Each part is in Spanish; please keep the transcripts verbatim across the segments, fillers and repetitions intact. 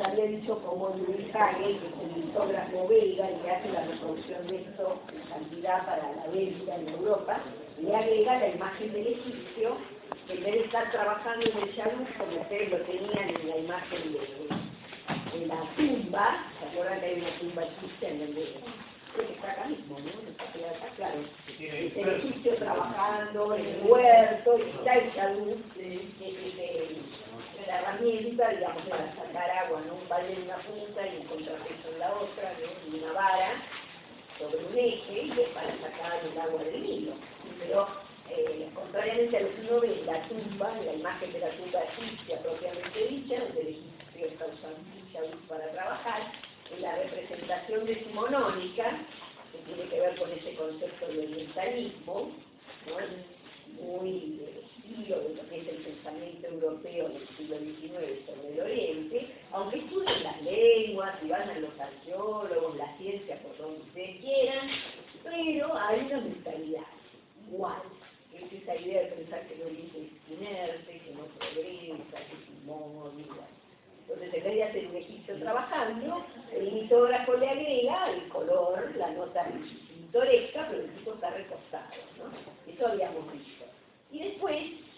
había dicho como Luis Hage, que es el listógrafo belga y que hace la reproducción de esto en cantidad para la Bélgica en Europa, le agrega la imagen del egipcio, que en vez de estar trabajando en el Yaluz, como ustedes lo tenían en la imagen de, de la tumba, ¿se acuerdan que hay una tumba egipcia en donde creo que está acá mismo, ¿no? Está, está claro. Es el egipcio trabajando en el huerto, y está el Yaluz, que es la herramienta, digamos, para sacar agua, ¿no? Un balde en una punta y un contrapeso en la otra, ¿no? Y una vara sobre un eje y es para sacar el agua del Nilo. Pero, eh, contrariamente a lo que uno ve en la tumba, en la imagen de la tumba egipcia propiamente dicha, donde el egipcio está usando el Yaluz para trabajar, en la representación decimonónica, que tiene que ver con ese concepto de orientalismo, ¿no? Muy del estilo de lo que es el pensamiento europeo del siglo diecinueve sobre el Oriente, aunque estudien las lenguas y vayan los arqueólogos, la ciencia, por donde ustedes quieran, pero hay una mentalidad igual, que es esa idea de pensar que el Oriente es inerte, que no progresa, que es inmóvil. Entonces, en vez de hacer un egipcio trabajando, el litógrafo le agrega el color, la nota pintoresca, pero el tipo está recostado, ¿no? Eso habíamos visto. Y después,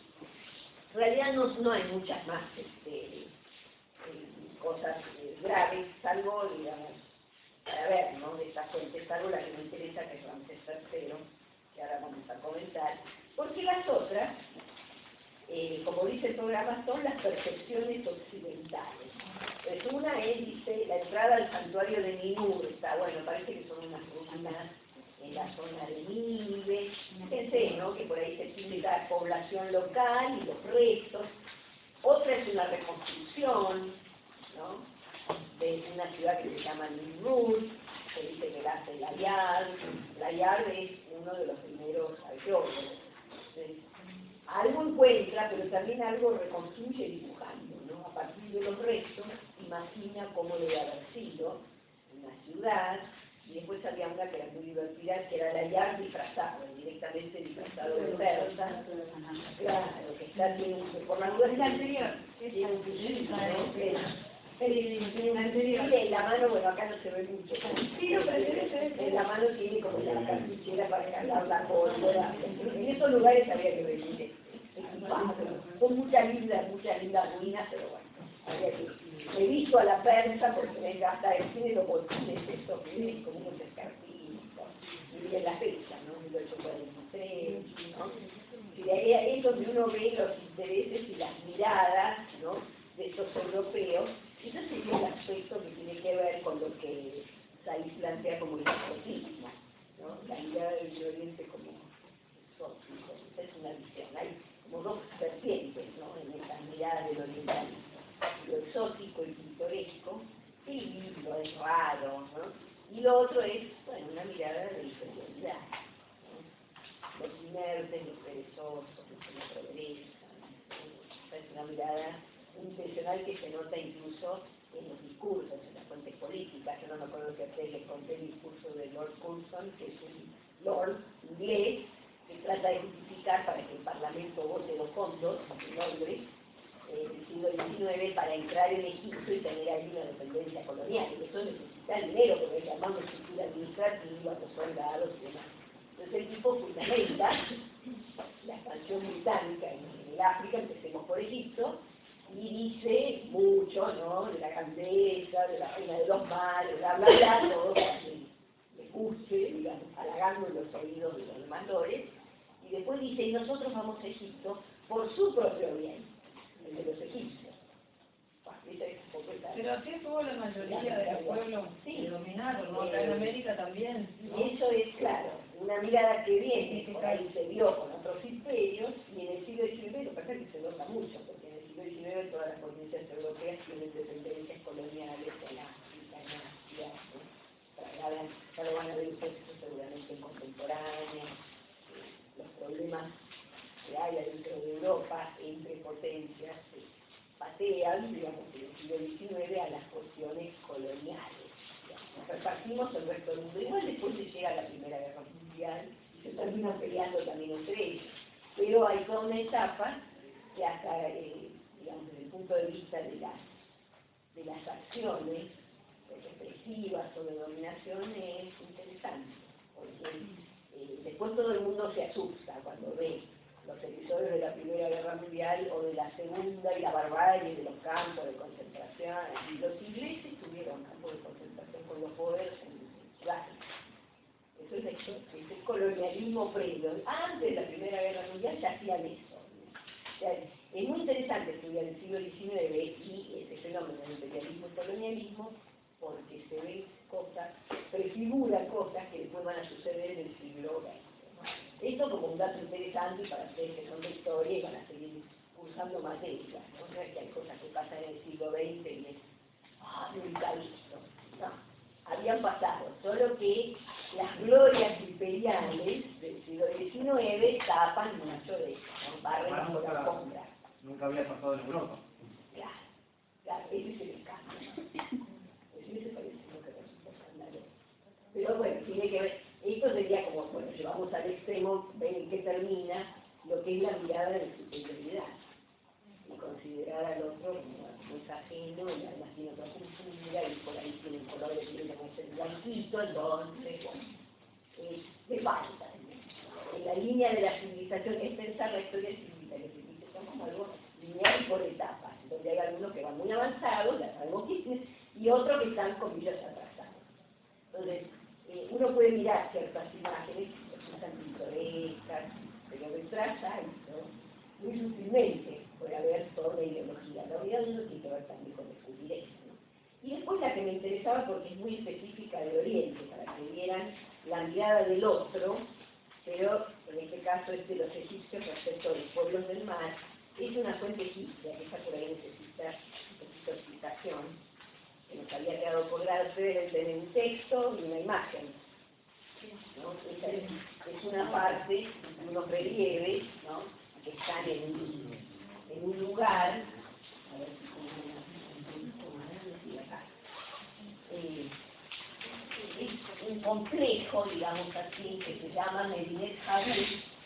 en realidad no, no hay muchas más este, eh, cosas eh, graves, salvo, digamos, para ver, ¿no? De esta fuente, salvo la que me interesa, que es Ramsés tercero, que ahora vamos a comentar, porque las otras, Eh, como dice el programa, son las percepciones occidentales. Pues una es, dice, la entrada al santuario de Ninur, está, bueno, parece que son unas ruinas en la zona de Nínive, fíjense, ¿no?, que por ahí se tiene la población local y los restos. Otra es una reconstrucción, ¿no?, de una ciudad que se llama Nimrud, se dice que la hace Layard. Layard es uno de los primeros arqueólogos. Entonces, algo encuentra, pero también algo reconstruye dibujando, ¿no? A partir de los restos, imagina cómo debe haber sido una ciudad, y después había una que era muy divertida, que era la Layard disfrazado, directamente disfrazado de persa. Claro, que está, tiene un, por la duda es la anterior, tiene un cuchillo, ¿no? En la anterior, en la mano, bueno, acá no se ve mucho, pero en la mano tiene como la cartuchera para cargar la pólvora. En esos lugares había que venir equipado, con muchas lindas, muchas lindas ruinas, pero bueno, había que... He visto a la persa porque me hasta el cine los botines, estos que ven como unos escarpitos, y bien la fecha, ¿no? mil ochocientos cuarenta y tres, ¿no? Y de ahí es donde uno ve los intereses y las miradas, ¿no?, de estos europeos. Y ese sería el aspecto que tiene que ver con lo que Saiz plantea como el exotismo, ¿no? La mirada del Oriente como exótico. Esa es una visión. Hay como dos vertientes, ¿no?, en esa mirada del orientalismo. Lo exótico y pintoresco, qué lindo, es raro, ¿no? Y lo otro es, bueno, una mirada de inferioridad, ¿no? Los inertes, los perezosos, los que no progresan, ¿no? Es una mirada intencional que se nota incluso en los discursos, en las fuentes políticas. Yo no me acuerdo que a ustedes les conté el discurso de Lord Curzon, que es un lord inglés que trata de justificar para que el Parlamento vote los fondos en Londres eh, del siglo diecinueve para entrar en Egipto y tener ahí una dependencia colonial. Y eso necesita dinero, porque hay que armar una estructura administrativa, los soldados y demás. Entonces el tipo fundamenta la expansión británica en, en el África, empecemos por Egipto, y dice mucho, ¿no?, de la grandeza, de la reina de los mares, bla, bla, bla, todo para que le guste, digamos, halagando los oídos de los demandores, y después dice, y nosotros vamos a Egipto por su propio bien, el de los egipcios. Pero así estuvo la mayoría de los pueblos sí, que dominaron, ¿no? Acá en América también, ¿no? Y eso es, claro, una mirada que viene, por ahí se vio con otros imperios, y en el siglo diecinueve lo que pasa es que se nota mucho, porque en el siglo diecinueve todas las potencias europeas tienen dependencias coloniales en África, en Asia, ¿no? Para, ya lo van a ver ustedes seguramente en contemporánea, eh, los problemas que hay adentro de Europa entre potencias, eh, patean, digamos, en el siglo diecinueve a las cuestiones coloniales. Nos repartimos el resto del mundo. Igual después se llega a la Primera Guerra Mundial y se terminan peleando también entre ellos. Pero hay toda una etapa que hasta, eh, digamos, desde el punto de vista de las, de las acciones represivas o de dominación es interesante, porque eh, después todo el mundo se asusta cuando ve los episodios de la Primera Guerra Mundial o de la Segunda y la barbarie de los campos de concentración. Y los ingleses tuvieron campos de concentración con los poderes en Sudáfrica. Eso es, hecho, es el colonialismo previo. Antes de la Primera Guerra Mundial ya hacían eso. O sea, es muy interesante estudiar el siglo diecinueve y ese fenómeno del imperialismo y colonialismo, porque se ven cosas, prefiguran cosas que después van a suceder en el siglo veinte. Esto como un dato interesante para ustedes que son de historia y van a seguir cursando materias, ¿no? No es que hay cosas que pasan en el siglo veinte y es, ah, nunca visto. No, habían pasado, solo que las glorias imperiales del siglo diecinueve tapan mucho de eso, ¿no? Barren bajo la alfombra. Nunca había pasado en Europa. Claro, claro, ese es el escándalo. Ese me parece lo que resulta escandaloso. Pero bueno, tiene que ver. Esto sería como, bueno, llevamos al extremo, ven en qué termina lo que es la mirada de superioridad. Y considerar al otro como es ajeno, y además tiene otra cultura, y por ahí tiene un color de piel como es el blanquito, entonces, bueno, eh, le falta. En la línea de la civilización es pensar la historia civil, que se dice como algo lineal y por etapas, donde hay algunos que van muy avanzados, ya sabemos quiénes, y otros que están, comillas, atrasados. Entonces, Eh, uno puede mirar ciertas imágenes que resultan pintorescas, pero detrás hay, ¿no? Muy sutilmente puede haber toda una ideología. La realidad uno tiene que ver también con descubrir eso, ¿no? Y después la que me interesaba porque es muy específica de Oriente, para que vieran la mirada del otro, pero en este caso es de los egipcios respecto a los pueblos del mar. Es una fuente egipcia, que esa por ahí necesita un poquito de explicación, que nos había quedado colgado, ustedes tener un texto y una imagen, ¿no? Esa es, es una parte de unos relieves, ¿no? Que están en un, en un lugar, a ver si tengo una, acá. Eh, es un complejo, digamos así, que se llama Medinet Habu,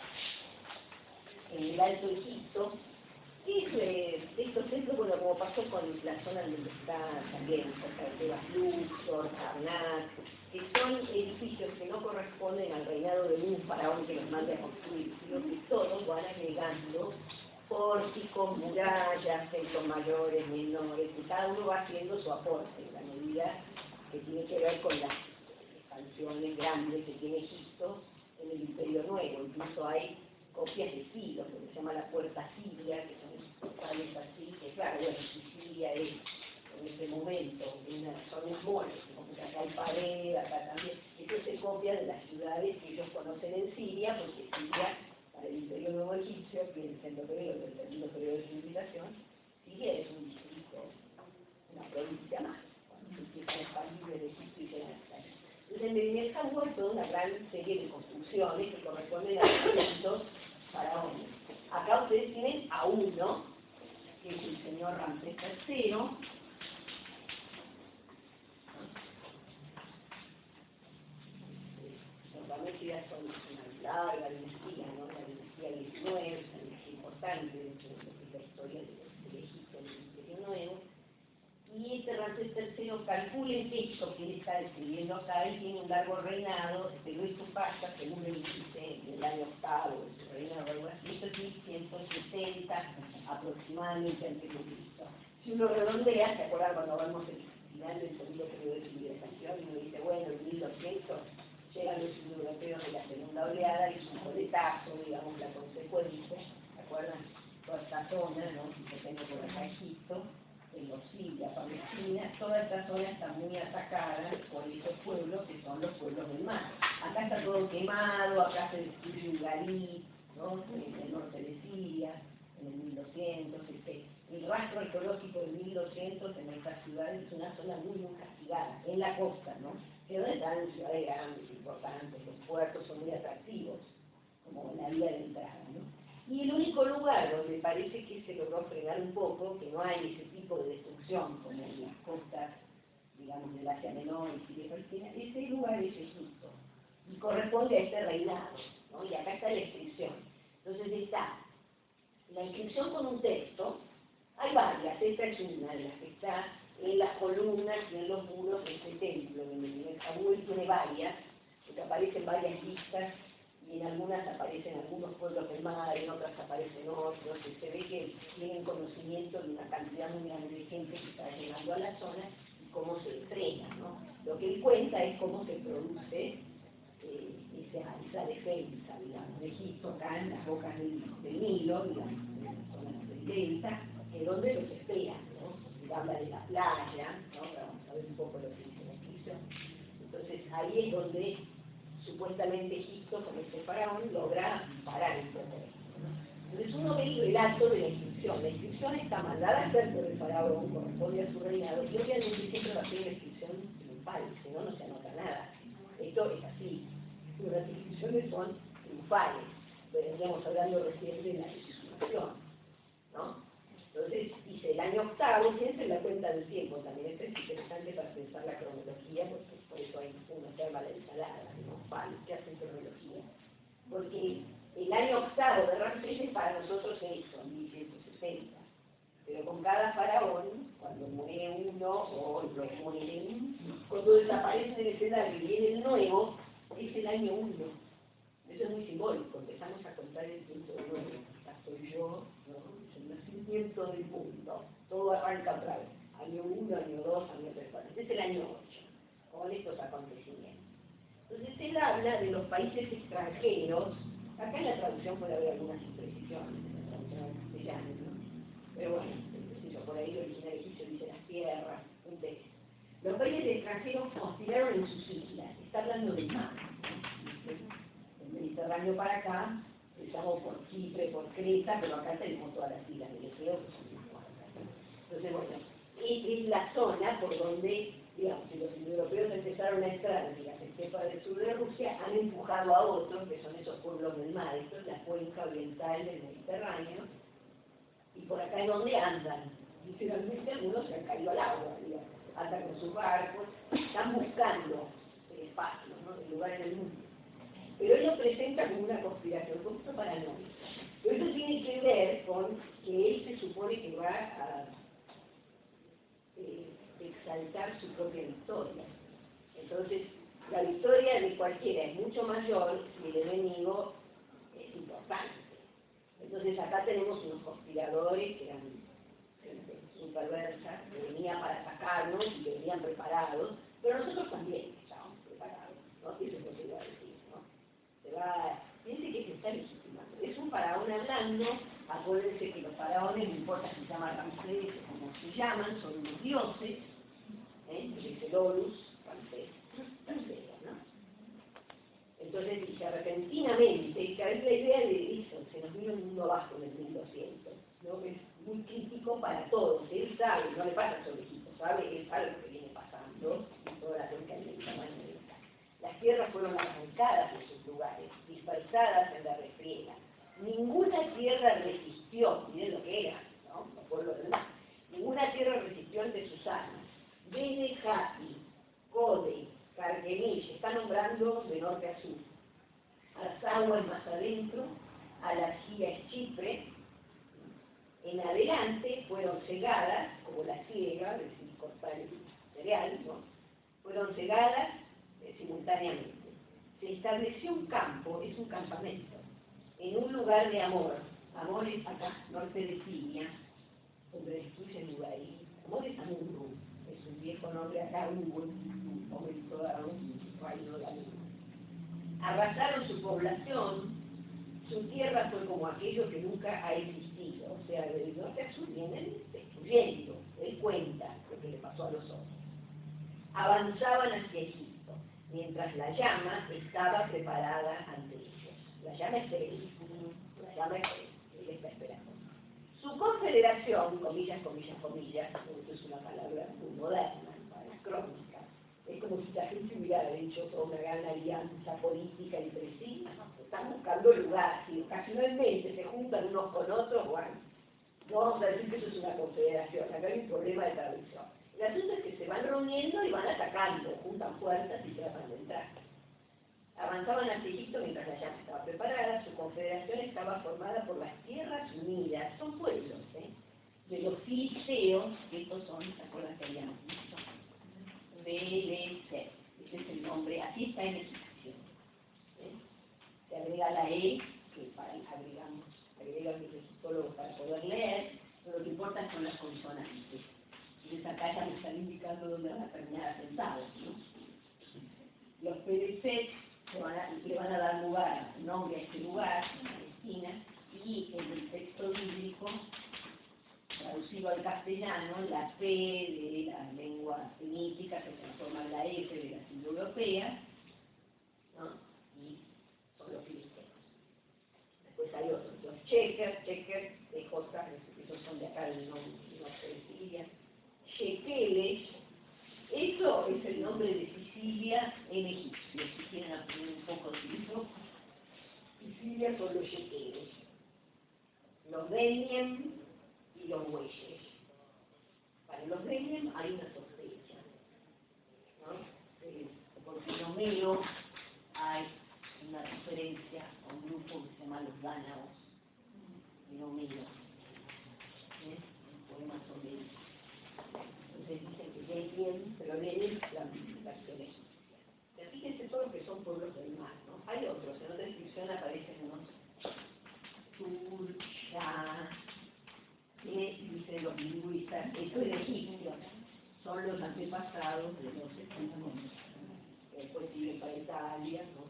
en el Alto Egipto. Y eh, estos centros, bueno, como pasó con la zona donde está también, cerca de Tebas Luxor, Karnak, que son edificios que no corresponden al reinado de un faraón que los mande a construir, sino que todos van agregando pórticos, murallas, centros mayores, menores, y cada uno va haciendo su aporte en la medida que tiene que ver con las expansiones grandes que tiene Egipto en el Imperio Nuevo. Incluso hay copias de estilos, lo que se llama la puerta siria, que son portales así, que claro, bueno, Sicilia es en ese momento, una, son unas moles, como que acá hay pared, acá también. Esto se copia de las ciudades que ellos conocen en Siria, porque Siria, para el Imperio Nuevo Egipcio, piensen lo que veo del segundo periodo de civilización, Siria es un distrito, una provincia más, cuando se empieza a expandir de Egipto y quedan hasta ahí. Entonces, en Medinet Habu hay toda una gran serie de construcciones que corresponden a distintos faraones. Acá ustedes tienen a uno, que es el señor Ramsés tercero, normalmente ya son una larga dinastía, ¿no? La dinastía diecinueve, es una dinastía importante dentro de lo que es la historia del Egipto del Imperio Nuevo. Y este Ramsés tercero, calculen que esto que él está describiendo acá, él tiene un largo reinado, pero esto pasa, según él dice, en el año octavo de su reinado, algo así, esto es mil ciento setenta aproximadamente antes de Cristo. Si uno redondea, ¿se acuerdan cuando vamos al final del segundo periodo de civilización? Y uno dice, bueno, en mil doscientos llegan los europeos de la segunda oleada y es un coletazo, digamos, la consecuencia, ¿se acuerdan? Toda esta zona, ¿no? Si se tengo por acá Egipto, en los Siria, Palestina, toda esta zona está muy atacada por estos pueblos que son los pueblos del mar. Acá está todo quemado, acá se destruye un galí, ¿no? En el norte de Siria, en el mil doscientos, este, el rastro arqueológico del mil doscientos en estas ciudades es una zona muy, muy castigada, en la costa, ¿no? Que donde están ciudades grandes, importantes, los puertos son muy atractivos, como la vía de entrada, ¿no? Y el único lugar donde parece que se logró frenar un poco, que no hay ese tipo de destrucción como en las costas, digamos, del Asia Menor y Siria Palestina, ese lugar es Egipto, y corresponde a este reinado, ¿no? Y acá está la inscripción. Entonces está la inscripción con un texto, Hay varias, esta es una de las que está en las columnas y en los muros de este templo. En Kabul tiene varias, porque aparecen varias listas, y en algunas aparecen algunos pueblos del mar, en otras aparecen otros, y se ve que tienen conocimiento de una cantidad muy grande de gente que está llegando a la zona y cómo se entrena, ¿no? Lo que él cuenta es cómo se produce eh, esa, esa defensa, digamos, de Egipto, acá en las bocas del, del Nilo, digamos, en las zonas del delta, que es donde los esperan, ¿no? Y habla de la playa, ¿no? Vamos a ver un poco lo que dice la inscripción. Entonces ahí es donde supuestamente Egipto, con este faraón, logra parar el poder, ¿no? Entonces uno ve el relato de la inscripción. La inscripción está mandada a hacer por el faraón, corresponde a su reinado, y obviamente siempre va a ser una inscripción triunfal, si no, no se anota nada. Esto es así. Las inscripciones son triunfales. Veníamos hablando recién de la inscripción, ¿no? Entonces, dice el año octavo, fíjense la cuenta del tiempo también. Esto es interesante para pensar la cronología, porque por eso hay uno que llama la ensalada, ¿no? Vale, ¿qué hace cronología? Porque el año octavo de Ramsés para nosotros es eso, mil ciento sesenta. Pero con cada faraón, cuando muere uno o lo mueren, cuando desaparece del escenario y viene el nuevo, es el año uno. Eso es muy simbólico, empezamos a contar el tiempo de nuevo. Acá estoy yo, ¿no? El nacimiento del mundo, todo arranca otra vez, año uno, año dos, año tres, este es el año ocho, con estos acontecimientos. Entonces él habla de los países extranjeros, acá en la traducción puede haber algunas imprecisiones, en la traducción al castellano, ¿no? Pero bueno, yo, por ahí el original egipcio dice las tierras, un texto. Los países extranjeros conspiraron en sus islas, está hablando del mar, del Mediterráneo para acá, empezamos por Chipre, por Creta, pero acá tenemos todas las islas del Egeo, que son muy cuantas, ¿no? Entonces, bueno, es, es la zona por donde, digamos, si los europeos empezaron a entrar en las estepas del sur de Rusia, han empujado a otros, que son esos pueblos del mar, esto es la cuenca oriental del Mediterráneo, y por acá es donde andan. Literalmente algunos se han caído al agua, digamos, andan con sus barcos, están buscando el espacio, ¿no? El lugar en el mundo. Pero él lo presenta como una conspiración, un poquito paranoica. Pero eso tiene que ver con que él se supone que va a eh, exaltar su propia victoria. Entonces, la victoria de cualquiera es mucho mayor si el enemigo es importante. Entonces acá tenemos unos conspiradores que eran gente superversa, que venían para atacarnos y que venían preparados, pero nosotros también estábamos preparados, ¿no? Eso es lo que iba a decir, ¿no? Se va, fíjense que se está legitimando. Es un faraón hablando, acuérdense que los faraones, no importa si se llaman Ramsés o como se llaman, son unos dioses, ¿eh? Dice el Horus, Ramsés, tercero, ¿no? Entonces dice, repentinamente, que a veces la idea de eso, se nos vino el mundo abajo en el mil doscientos, ¿no? Es muy crítico para todos, él sabe, no le pasa solo Egipto, sabe, él sabe lo que viene pasando en toda la cuenca del Mediterráneo. Las tierras fueron arrancadas de sus lugares, dispersadas en la refriega. Ninguna tierra resistió, miren lo que era, ¿no? Los pueblos del mar. Ninguna tierra resistió ante sus armas. Bene Jati, Code, Carquemish, está nombrando de norte a sur. Azagua es más adentro, Alasía es Chipre. En adelante fueron cegadas, como la ciega, es decir, cortar el cereal, ¿no? Fueron cegadas eh, simultáneamente. Se estableció un campo, es un campamento, en un lugar de Amor. Amor es acá, norte de Siria, donde destruyen Ugaí. Amor es Amurru, es un viejo nombre acá, un buen momento dado, un reino de Amurru. Arrasaron su población, su tierra fue como aquello que nunca ha existido, o sea, del norte a sur vienen destruyendo, él cuenta lo que le pasó a los otros. Avanzaban hacia Egipto, mientras la llama estaba preparada ante ellos. La llama es él, la llama es él, él está esperando. Su confederación, comillas, comillas, comillas, esto es una palabra muy moderna para las crónicas, es como si la gente hubiera hecho toda una gran alianza política entre sí, están buscando lugar, si ocasionalmente se juntan unos con otros, bueno, no vamos a decir que eso es una confederación, acá hay un problema de traducción. El asunto es que se van reuniendo y van atacando, juntan fuerzas y tratan de entrar. Avanzaban hacia Egipto mientras la llama estaba preparada, su confederación estaba formada por las Tierras Unidas, son pueblos, ¿eh? de los filisteos, que estos son, ¿se acuerdan que habíamos visto? Bereset, ese es el nombre, así está en egipcio. ¿Eh? Se agrega la E, que para agregamos, agregan los egiptólogos para poder leer, pero lo que importa son las consonantes. Entonces acá ya me están indicando dónde van a terminar asentados, ¿no? Los Bereset le van a, le van a dar lugar, nombre a este lugar, Palestina, y en el texto bíblico, traducido al castellano, la P de la lengua semítica se transforma en la F de las indoeuropeas, ¿no? Y son los filisteos. Después hay otros, los checkers, checkers de J, esos son de acá del norte de Siria. Shekeles, eso es el nombre de Sicilia en egipcio, si quieren aprender un poco de eso. Sicilia son los shekeles, los beniem y los bueyes. Para los beniem hay una sospecha, ¿no? Eh, porque en Homero hay una referencia a un grupo que se llama los dánaos, en Homero, ¿eh? Un poema sobre ellos. Entonces dicen que beniem, pero beniem es la versión egipcia. Fíjense todos que son pueblos del mar, ¿no? Hay otros, en otra descripción aparecen unos Turcha, que dicen los lingüistas, esto es egipcio, son los antepasados de los españoles, que después siguen para Italia, ¿no?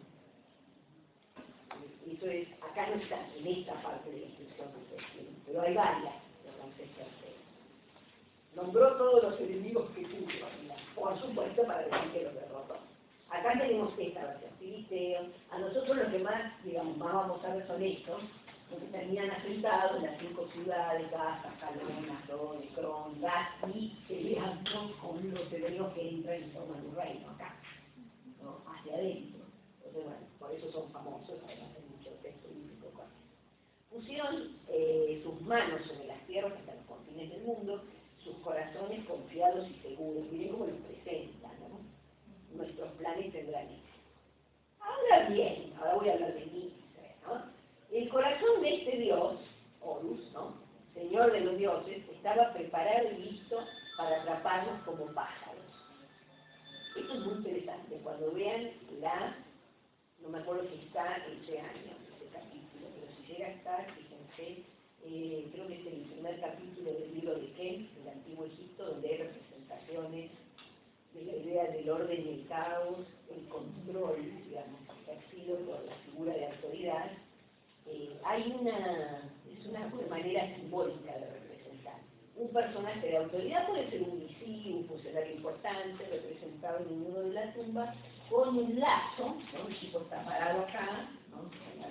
Eso es, acá no está, en esta parte de la inscripción, pero hay varias de Ramsés tercero. Nombró todos los enemigos que tuvo, por supuesto, para decir que los derrotó. Acá tenemos esta versión, filisteos. A nosotros lo que más, digamos, más vamos a ver son estos, porque terminan asentados en las cinco ciudades, Gaza, Calón, Asdod, Ecrón, Gat, y peleando con los enemigos que entran y forman un reino acá, ¿no? Hacia adentro. Entonces, bueno, por eso son famosos, además hay muchos textos bíblicos con eso. Pusieron eh, sus manos sobre las tierras hasta los confines del mundo, sus corazones confiados y seguros. Miren cómo los presentan, ¿no? Nuestros planes tendrán éxito. Ahora bien, ahora voy a hablar de mí, ¿no? El corazón de este dios, Horus, ¿no? Señor de los dioses, estaba preparado y listo para atraparnos como pájaros. Esto es muy interesante. Cuando vean la, no me acuerdo si está en ese año, ese capítulo, pero si llega a estar, fíjense, eh, creo que es el primer capítulo del libro de Ken, del Antiguo Egipto, donde hay representaciones de la idea del orden y el caos, el control, digamos, ejercido por la figura de autoridad. Eh, hay una, es una manera simbólica de representar. Un personaje de autoridad puede ser un visir, un funcionario importante, representado en uno de la tumba, con un lazo, ¿no? El tipo está parado acá, ¿no?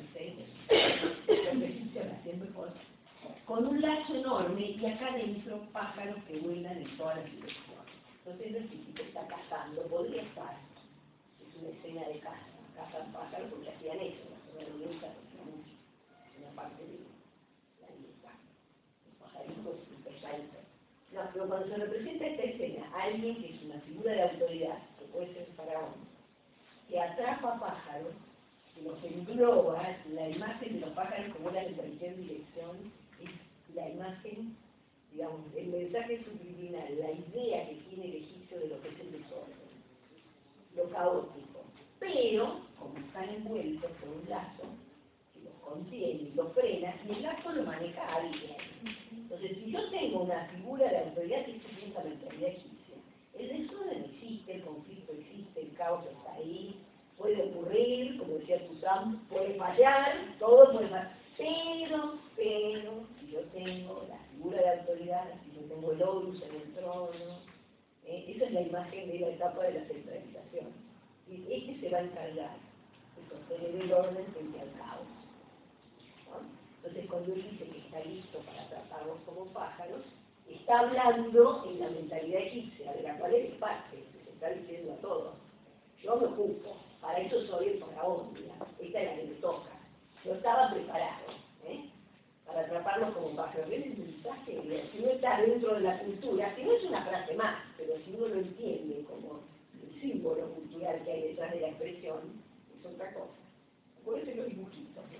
Con un lazo enorme y acá dentro pájaros que vuelan en todas las direcciones. Entonces el tipo está cazando, podría estar, es una escena de caza, cazan pájaros porque hacían eso, la reunión mucho, una parte de la dieta, los pajaritos y pesaditos. No, pero cuando se representa esta escena, alguien que es una figura de autoridad, que puede ser faraón, que atrapa pájaros, que los engloba, la imagen de los pájaros como vuelan en cualquier dirección, es la imagen, digamos, el mensaje subliminal, la idea que tiene el egipcio de lo que es el desorden, lo caótico. Pero, como están envueltos por un lazo, que los contiene y los frena, y el lazo lo maneja alguien. Entonces, si yo tengo una figura de autoridad que se piensa la autoridad egipcia, el desorden existe, el conflicto existe, el caos está ahí, puede ocurrir, como decía Toussaint, puede fallar, todo puede fallar, pero, pero, si yo tengo la figura de autoridad, si yo tengo el Horus en el trono, eh, esa es la imagen de la etapa de la centralización. Y este se va a encargar de sostener el orden frente al caos, ¿no? Entonces, cuando él dice que está listo para tratarlos como pájaros, está hablando en la mentalidad egipcia, de la cual él es parte, que se está diciendo a todos. Yo me ocupo, para eso soy el faraón, digamos. Esta es la que me toca. Yo estaba preparado, ¿eh? Para atraparlos como pájaros. ¿Ven el mensaje? Si no está dentro de la cultura, si no es una frase más, pero si uno lo entiende como el símbolo cultural que hay detrás de la expresión, es otra cosa. Acuérdense los dibujitos, ¿eh?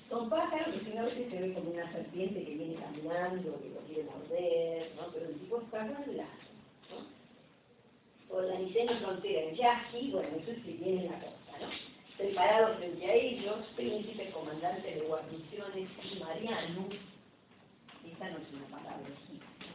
Son pájaros que si a veces se ve como una serpiente que viene caminando, que lo quiere morder, ¿no? Pero el tipo está con el lazo, ¿no? Organicen en frontera, en yaqui, bueno, eso es que viene la cosa, ¿no? Preparados frente a ellos, príncipes, comandantes de guarniciones y Mariano. Esta no es una palabra egipcia,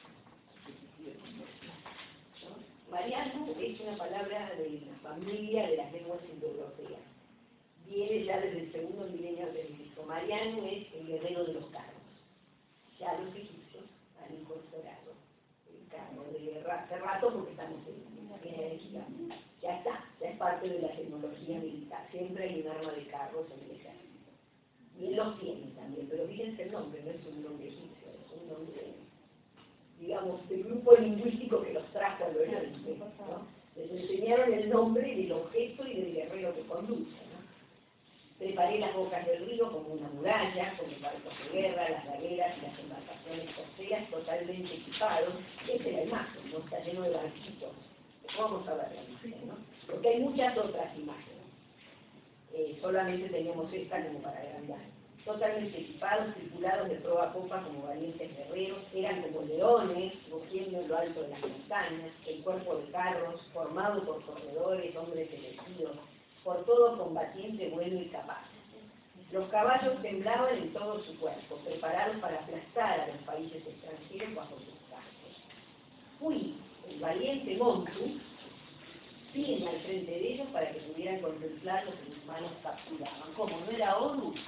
¿no? Mariano es una palabra de la familia de las lenguas indoeuropeas. Viene ya desde el segundo milenio antes de Cristo. Mariano es el guerrero de los carros. Ya los egipcios han incorporado el carro de guerra hace rato porque estamos en la guerra de Gigante. Ya está, ya es parte de la tecnología militar. Siempre hay un arma de carros en el ejército. Y él los tiene también, pero fíjense el nombre, no es un nombre egipcio, es un nombre, digamos, del grupo lingüístico que los trajo al oriente, ¿no? Les enseñaron el nombre del objeto y del guerrero que conduce, ¿no? Preparé las bocas del río como una muralla, con los barcos de guerra, las galeras y las embarcaciones costeras totalmente equipados. Esta es la imagen, ¿no? Está lleno de barquitos. Vamos a ver la imagen, ¿no? Porque hay muchas otras imágenes. Eh, solamente teníamos esta como para agrandar. Totalmente equipados, tripulados de proa a popa como valientes guerreros, eran como leones, rugiendo en lo alto de las montañas, el cuerpo de carros, formado por corredores, hombres elegidos, por todo combatiente bueno y capaz. Los caballos temblaban en todo su cuerpo, preparados para aplastar a los países extranjeros bajo sus cascos. Fui, el valiente Montu, firme al frente de ellos para que pudieran contemplar lo que mis manos capturaban. ¿Cómo? ¿No era Horus?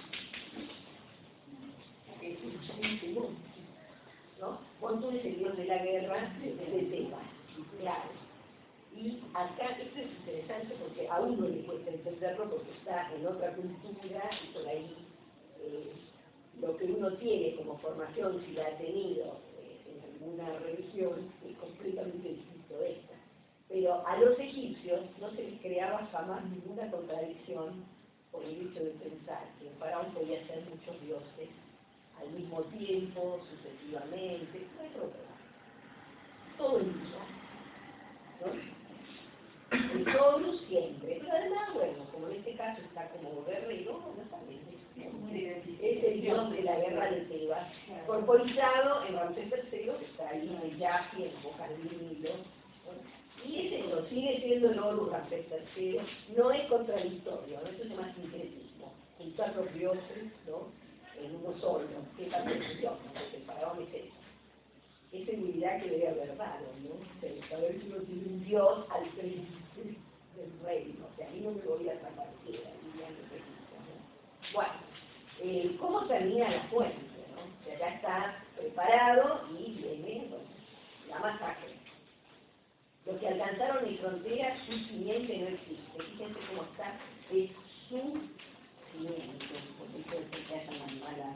Es un Montu, ¿no? Montu es el dios de la guerra de Tebas, claro. Y acá, esto es interesante porque a uno le cuesta entenderlo porque está en otra cultura y por ahí eh, lo que uno tiene como formación, si la ha tenido eh, en alguna religión, es completamente distinto de esta. Pero a los egipcios no se les creaba jamás ninguna contradicción por el hecho de pensar que el faraón podía ser muchos dioses al mismo tiempo, sucesivamente, no hay problema. Todo el día, ¿no? El Horus siempre, pero además, bueno, como en este caso está como guerrero, no también es el dios de la guerra de Tebas, corporizado en Ramsés tercero, que está ahí en el Yaqui, en la boca del Nilo, ¿no? Y ese no, sigue siendo el Horus Ramsés tercero, no es contradictorio, ¿no? Eso se llama sincretismo, juntar los dioses, ¿no? En uno solo, que es la precisión, porque el faraón es eso. Es seguridad que debe haber dado, ¿no? Pero saber que uno tiene un Dios al frente del reino, o sea, a mí no me voy a atrapar, dirían los egipcios, ¿no? Bueno, eh, ¿cómo termina la fuente, no? O sea, ya está preparado y viene, bueno, la masacre. Los que alcanzaron mi frontera, su simiente no existe. Fíjense cómo está, es su simiente, porque puede ser que haya una mala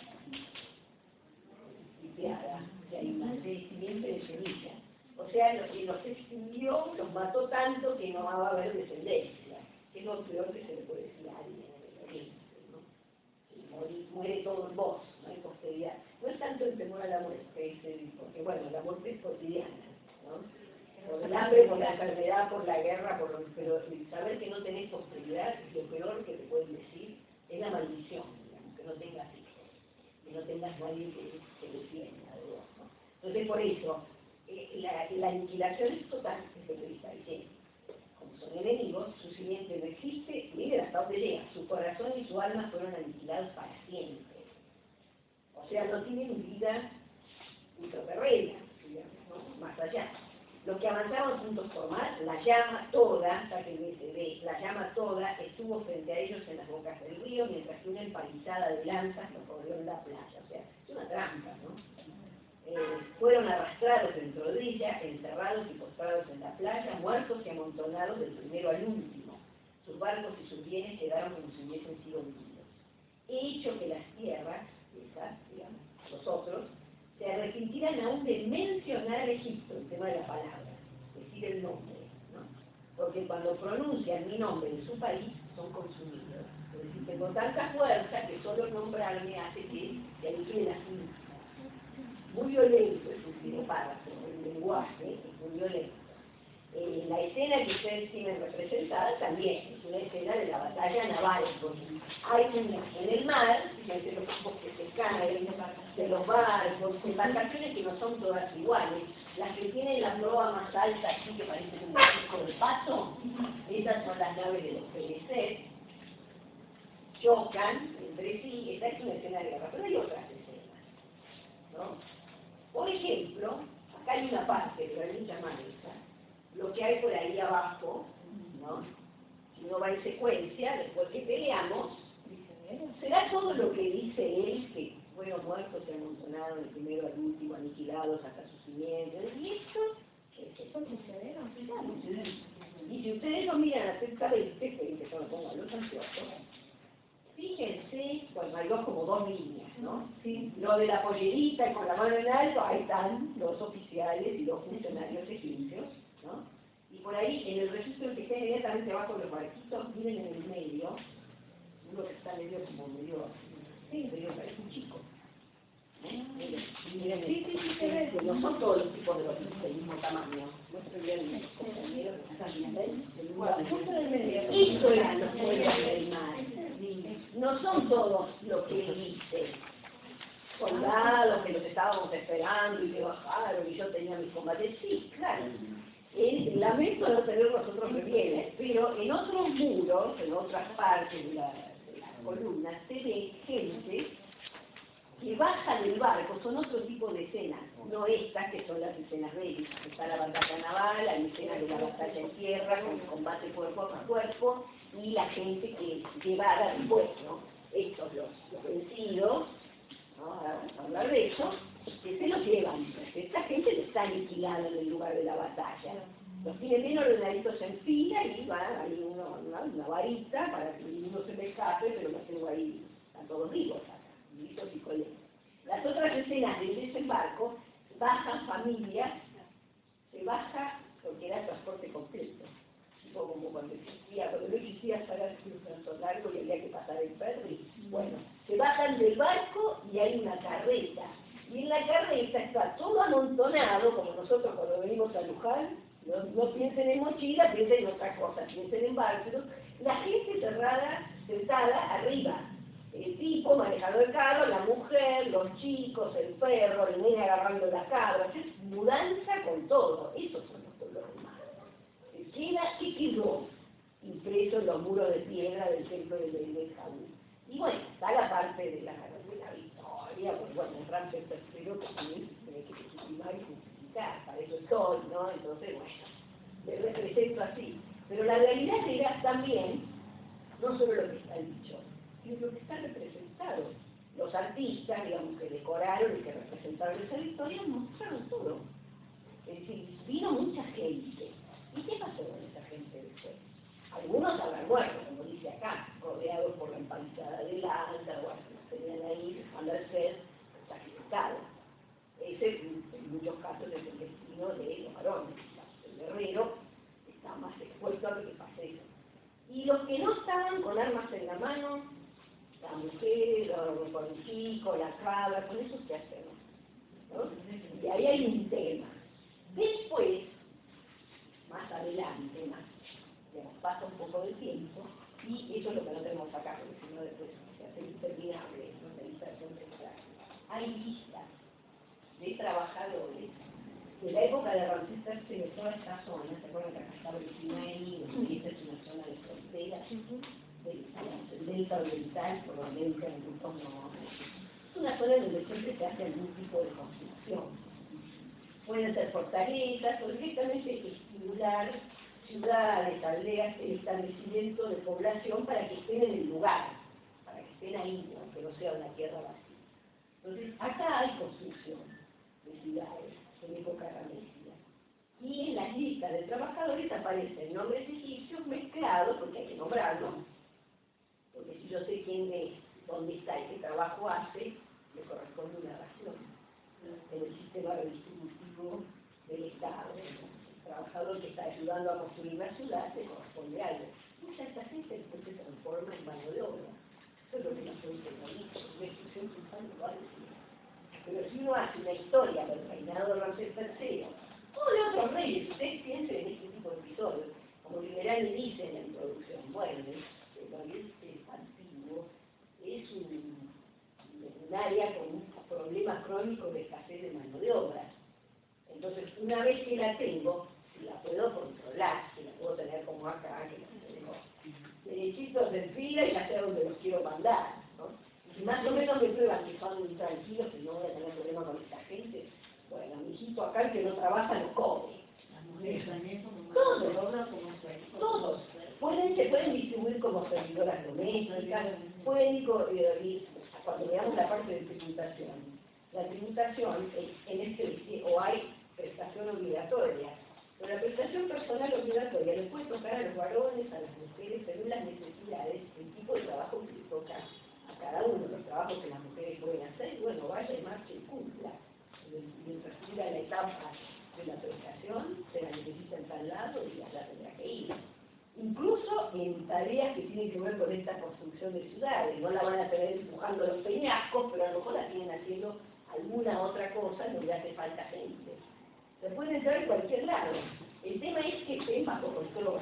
tipiada, que hay una simiente de semilla. O sea, los, los extinguió, los mató tanto que no va a haber descendencia, que es lo peor que se le puede decir a alguien en el oriente, ¿no? Si muere, muere todo en vos, no hay posteridad. No es tanto el temor a la muerte, es el, porque bueno, la muerte es cotidiana, ¿no? Por el hambre, por la enfermedad, por la guerra, por lo, pero el saber que no tenés posteridad es lo peor que te pueden decir, es la maldición, digamos, que no tengas hijos, que no tengas nadie que, que defienda de vos, ¿no? Entonces, por eso, eh, la, la aniquilación es total, es lo que está diciendo. Como son enemigos, su simiente no existe, miren hasta dónde llega, su corazón y su alma fueron aniquilados para siempre. O sea, no tienen vida ultraterrena, digamos, ¿no? Más allá. Los que avanzaron juntos por mar, la llama toda, sáquenme ese ve, la llama toda estuvo frente a ellos en las bocas del río, mientras que una empalizada de lanzas los rodeó en la playa. O sea, es una trampa, ¿no? Eh, fueron arrastrados dentro de ella, encerrados y postrados en la playa, muertos y amontonados del primero al último. Sus barcos y sus bienes quedaron como si hubiesen sido hundidos. He hecho que las tierras, esas, digamos, los otros, se arrepintieran aún de mencionar Egipto, el tema de la palabra, decir el nombre, ¿no? Porque cuando pronuncian mi nombre en su país, son consumidos. Es decir, tengo tanta fuerza que solo nombrarme hace que se aniquile la cinta. Muy violento es un párrafo, el lenguaje es muy violento. Eh, la escena que ustedes tienen representada también es una escena de la batalla naval, porque hay un, en el mar, fíjense los tipos que se caen, de los barcos, embarcaciones que no son todas iguales. Las que tienen la proa más alta, así que parecen un barco de paso, esas son las naves de los P L C, chocan entre sí, esta es una escena de guerra, pero hay otras escenas, ¿no? Por ejemplo, acá hay una parte, pero hay mucha más esa, lo que hay por ahí abajo, ¿no? Si uno va en secuencia, después que peleamos, será todo lo que dice él, que fueron muertos y amontonados del primero al último, aniquilados hasta sus cimientos, y esto, ¿eso sucedieron? Y si ustedes lo miran atentamente, que yo me pongo los anteojos, fíjense, cuando hay dos como dos líneas, ¿no? Sí. Lo de la pollerita y con la mano en alto, ahí están los oficiales y los funcionarios egipcios, ¿no? Y por ahí, en el registro que está inmediatamente abajo de los barquitos, miren en el medio, uno que está medio como medio, sí, medio parece un chico. ¿Eh? Miren, miren, sí, sí, sí, se ve, que no son todos los tipos de los del mismo tamaño. No se vean los compañeros que están bien, esto eran los pueblos del mar. No son todos lo que dice. Soldados que los estábamos esperando y que bajaron y yo tenía mis combates. Sí, claro. El lamento no tenerlos otros revieles, pero en otros muros, en otras partes de la, de la columna, se ve gente que baja del barco, son otro tipo de escenas, no estas que son las escenas bélicas. Está la batalla naval, hay escenas de la batalla en tierra, con combate cuerpo a cuerpo, y la gente que llevada después, ¿no? Estos los, los vencidos, ¿no? Ahora vamos a hablar de eso, que se los llevan. Esta gente no está aniquilada en el lugar de la batalla. Los tienen bien ordenaditos en fila y va, hay uno, una, una varita para que uno se me escape, pero los tengo ahí, están todos vivos acá, listos y colegas. Las otras escenas del desembarco, bajan familias, se baja porque era transporte completo. Tipo como cuando existía, cuando no existía saber si un transporte largo y había que pasar el ferry. Bueno, se bajan del barco y hay una carreta. Y en la carreta está todo amontonado, como nosotros cuando venimos a Luján. No, no piensen en mochila, piensen en otra cosa, piensen en barcos. La gente cerrada, sentada arriba. El tipo manejando el carro, la mujer, los chicos, el perro, el nene agarrando la cabra. Es mudanza con todo. Esos son los pueblos humanos. Queda, ¿qué quedó? Impreso en los muros de piedra del templo de Benjamín. Y bueno, está la parte de la, de la victoria, pues bueno, Ramsés tercero que también tiene que legitimar y justificar, para eso estoy, ¿no? Entonces, bueno, le represento así. Pero la realidad era también, no solo lo que está dicho, sino lo que está representado. Los artistas, digamos, que decoraron y que representaron esa victoria, mostraron todo. Es decir, vino mucha gente. ¿Y qué pasó con esa gente después? Algunos habrán muerto, como dice acá, rodeados por la empalizada del alta, bueno, tenían ahí a merced sacrificados. Ese, en muchos casos, es el destino de los varones. El guerrero está más expuesto a lo que pase eso. Y los que no estaban con armas en la mano, la mujer, con el chico, la cabra, con eso se hacen, ¿no? Y ahí hay un tema. Después, más adelante, más, digamos, pasa un poco de tiempo, y eso es lo que no tenemos acá, porque si no después se hace interminable, no se diserción temporal. Hay listas de trabajadores de la época de Ramsés tercero, de toda esta zona, ¿se acuerdan que acá estaba el Sinaí, y esta es una zona de frontera, del, del delta oriental, por donde entran en grupos no. Es una zona donde siempre se hace algún tipo de construcción. Pueden ser fortalezas o directamente estimular ciudades, aldeas, el establecimiento de población para que estén en el lugar, para que estén ahí, ¿no? Que no sea una tierra vacía. Entonces, acá hay construcción de ciudades en época ramesida. Y en las listas de trabajadores aparecen nombres egipcios mezclados, porque hay que nombrarlos, porque si yo sé quién es, dónde está y qué trabajo hace, le corresponde una ración. En el sistema redistributivo del Estado, el trabajador que está ayudando a construir la ciudad, le corresponde algo. Mucha de esta gente después se transforma en mano de obra. Eso es lo que nos dice la destrucción total lo va a decir. Pero si uno hace una historia del reinado de Ramsés tercero, o de otros reyes, ustedes piensen en este tipo profesor, como Liberani dice en la introducción, bueno, el oriente antiguo es un, un área con un problema crónico de escasez de mano de obra. Entonces, una vez que la tengo, si la puedo controlar, si la puedo tener como acá, que la tengo derechitos en fila y ya sé a dónde los quiero mandar, ¿no? Y más o menos me prueban que son muy tranquilos, que no voy a tener problema con esta gente. Bueno, mi hijito acá, el que no trabaja, no come. Todos, todos. Pueden, se pueden distribuir como servidoras domésticas, pueden ir, eh, cuando veamos la parte de tributación. La tributación es en especie, o hay prestación obligatoria, pero la prestación personal obligatoria le puede tocar a los varones, a las mujeres, según las necesidades, el tipo de trabajo que le toca a cada uno, los trabajos que las mujeres pueden hacer, y bueno, vaya y marche y cumpla. Mientras siga la etapa de la prestación, se la necesita en tal lado y allá tendrá que ir. Incluso en tareas que tienen que ver con esta construcción de ciudades, no la van a tener empujando los peñascos, pero a lo mejor la tienen haciendo alguna otra cosa donde hace falta gente. Se puede entrar en cualquier lado. El tema es que esté bajo control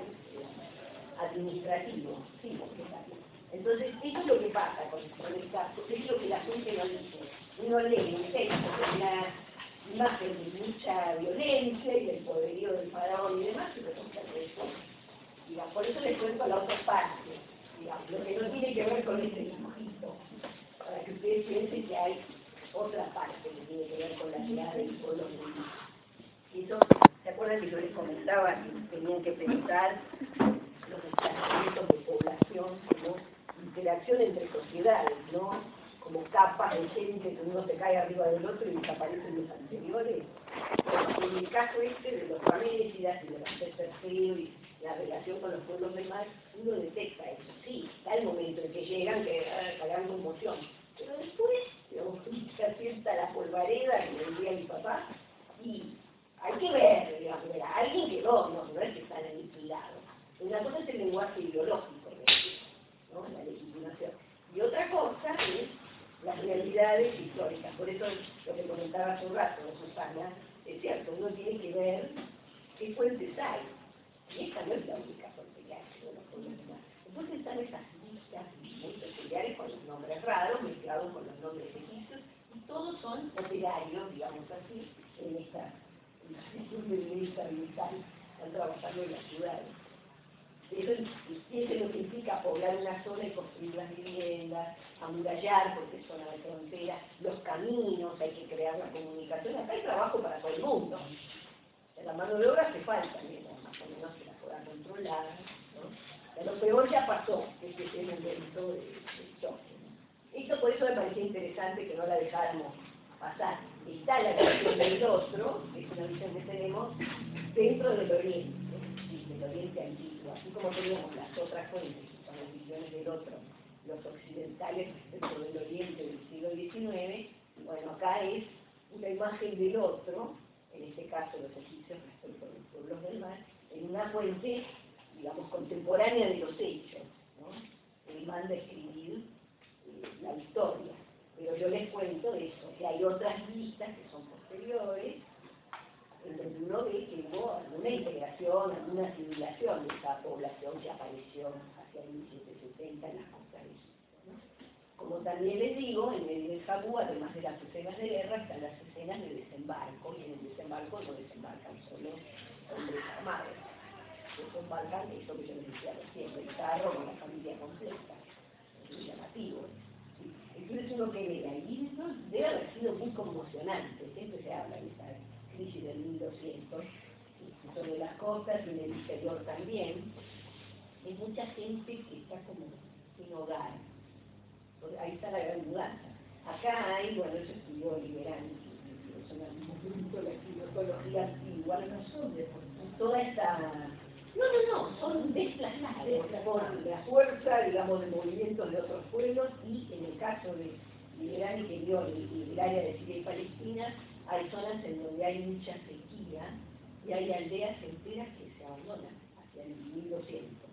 administrativo, sí, porque está bien. Entonces, eso es lo que pasa con, con el caso, es lo que la gente no dice. Uno lee un texto con una imagen de mucha violencia y del poderío del faraón y demás, y resulta que eso, digamos, por eso les cuento la otra parte, digamos, lo que no tiene que ver con este dibujito, para que ustedes piensen que hay otra parte que tiene que ver con la ciudad del pueblo judío. Eso, ¿se acuerdan que yo les comentaba que tenían que pensar los establecimientos de población como interacción entre sociedades, ¿no? Como capas de gente que uno se cae arriba del otro y desaparecen los anteriores? Bueno, en el caso este de los Ramésidas y de los terceros y la relación con los pueblos del mar, uno detecta eso. Sí, está el momento en que llegan, que hagan conmoción, pero después, digamos, se asienta la polvareda, que le diría a mi papá, y hay que ver, digamos, a alguien que no, no, no es que están aniquilados. Una cosa es el lenguaje ideológico, ¿no? La legitimación. Y otra cosa es las realidades históricas. Por eso lo que comentaba hace un rato, Susana, es cierto, uno tiene que ver qué fuentes hay. Y esta no es la única fuente que hay de los pueblos demás. Después están esas listas muy peculiares con los nombres raros, mezclados con los nombres egipcios, y todos son operarios, digamos así, en esta esta vital, están trabajando en las ciudades. Eso es, eso es lo que implica poblar una zona y construir las viviendas, amurallar porque es zona de frontera, los caminos, hay que crear la comunicación, acá hay trabajo para todo el mundo. La mano de obra hace falta, mientras más o menos se la pueda controlar, ¿no? Pero lo peor ya pasó, que es el invento de, de choque, ¿no? Esto por eso me parecía interesante que no la dejáramos pasar. Está la visión del otro, que es una visión que tenemos dentro del Oriente, ¿sí? Del Oriente antiguo, así como teníamos las otras fuentes, que son las visiones del otro, los occidentales respecto del Oriente del siglo diecinueve. Bueno, acá es una imagen del otro, en este caso los egipcios respecto a los pueblos del mar, en una fuente, digamos, contemporánea de los hechos, ¿no? Él manda a escribir eh, la historia. Pero yo les cuento eso, que hay otras listas que son posteriores, en donde uno ve que hubo alguna integración, alguna asimilación de esta población que apareció hacia mil setecientos setenta en las costas de Egipto, ¿no? Como también les digo, en medio del Jabú, además de las escenas de guerra, están las escenas de desembarco, y en el desembarco no desembarcan solo hombres armados, desembarcan eso que yo les decía recién, el carro con la familia completa, es muy llamativo. Entonces uno que ve ahí, ¿no? Debe haber sido muy conmocionante, siempre se habla de esa crisis del mil doscientos, sobre las costas y en el interior también. Hay mucha gente que está como sin hogar, ahí está la gran mudanza. Acá hay, bueno, eso estudió Liberani, que son algunos la ginecología antigua, no son de toda esta... No, no, no, son desplazados por la fuerza, digamos, de movimientos de otros pueblos, y en el caso de Liberani, que vio el, el área de Siria y Palestina, hay zonas en donde hay mucha sequía y hay aldeas enteras que se abandonan hacia el mil doscientos.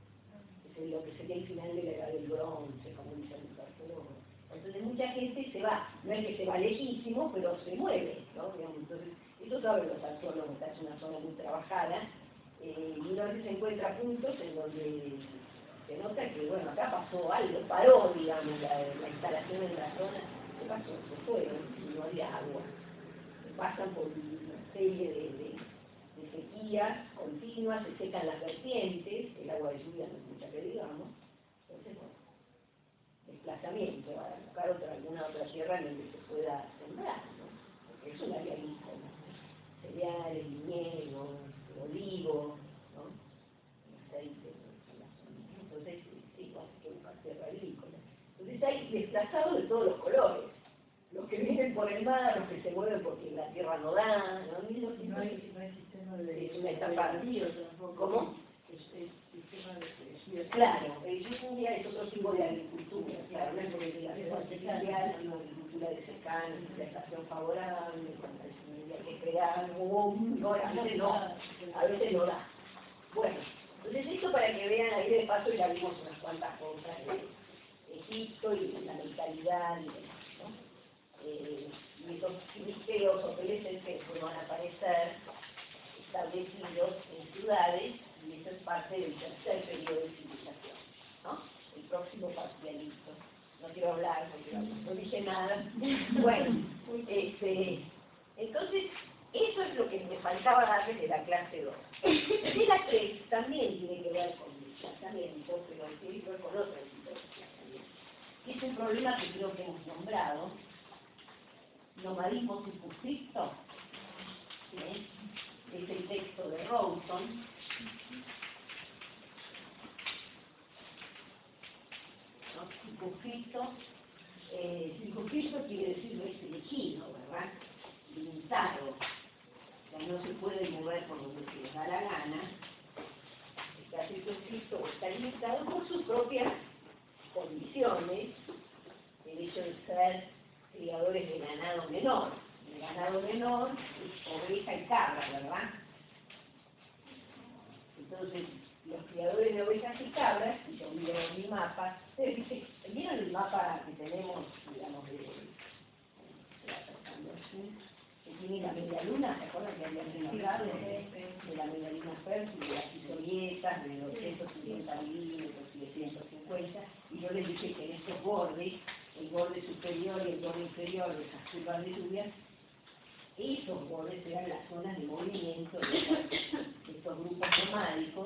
Es lo que sería el final de la edad del bronce, como dicen los arqueólogos. Entonces mucha gente se va, no es que se va lejísimo, pero se mueve, ¿no? Digamos, entonces, eso saben los arqueólogos, es una zona muy trabajada. eh, y uno a veces encuentra puntos en donde se nota que, bueno, acá pasó algo, paró, digamos, la, la instalación en la zona. ¿Qué pasó? Se fueron, no había agua. Pasan por una serie de, de, de sequías continuas, se secan las vertientes, el agua de lluvia no es mucha que digamos, entonces, bueno, desplazamiento, a buscar otra, alguna otra tierra en donde se pueda sembrar, ¿no? Porque es un área agrícola, ¿no? Cereales, viñedos, olivo, ¿no? Aceite, ¿no? Entonces, sí, bueno, hay que buscar tierra agrícola. Entonces hay desplazados de todos los colores. Los que vienen por el mar, los que se mueven porque la tierra no da, ¿no? Y los No hay, no hay sistema de... es una etapa. ¿Cómo? Es, es sistema de... Es, claro, el lluvia es otro tipo de agricultura, claro, no es porque diga que es artificial, sino agricultura de secano, de estación favorable, cuando hay que crear, no, a veces no, a veces no da. Bueno, entonces esto para que vean ahí de paso ya vimos unas cuantas cosas de Egipto y la mentalidad y demás, ¿no? Eh, y esos filisteos o peleces que van a aparecer establecidos en ciudades, y eso es parte del tercer periodo de civilización, ¿no? El próximo parcialito. No quiero hablar porque no dije nada. Bueno, este, entonces, eso es lo que me faltaba darles de la clase dos. De la tres también tiene que ver con desplazamiento, pero tiene que ver con otro tipo de desplazamiento. Es un problema que creo que hemos nombrado, nomadismo circunscripto, ¿sí? Es el texto de Rawson. ¿No? Circunscripto, eh, circunscripto quiere decir restringido, ¿verdad? Limitado. O sea, no se puede mover por donde se les da la gana. Está circunscripto o está limitado por sus propias condiciones, el hecho de ser criadores de ganado menor. El ganado menor es oveja y cabra, ¿verdad? Entonces, los criadores de ovejas y cabras, si yo miro mi mapa, ¿vieron el mapa que tenemos, digamos, de, que tiene la media luna? ¿Se acuerdan que habían hablado de, de la media luna fértil, de las isolietas, de doscientos cincuenta milímetros y de ciento cincuenta? Y yo les dije que en estos bordes, el borde superior y el borde inferior de esas curvas de lluvia, esos bordes eran las zonas de movimiento de estos, de estos grupos nomádicos.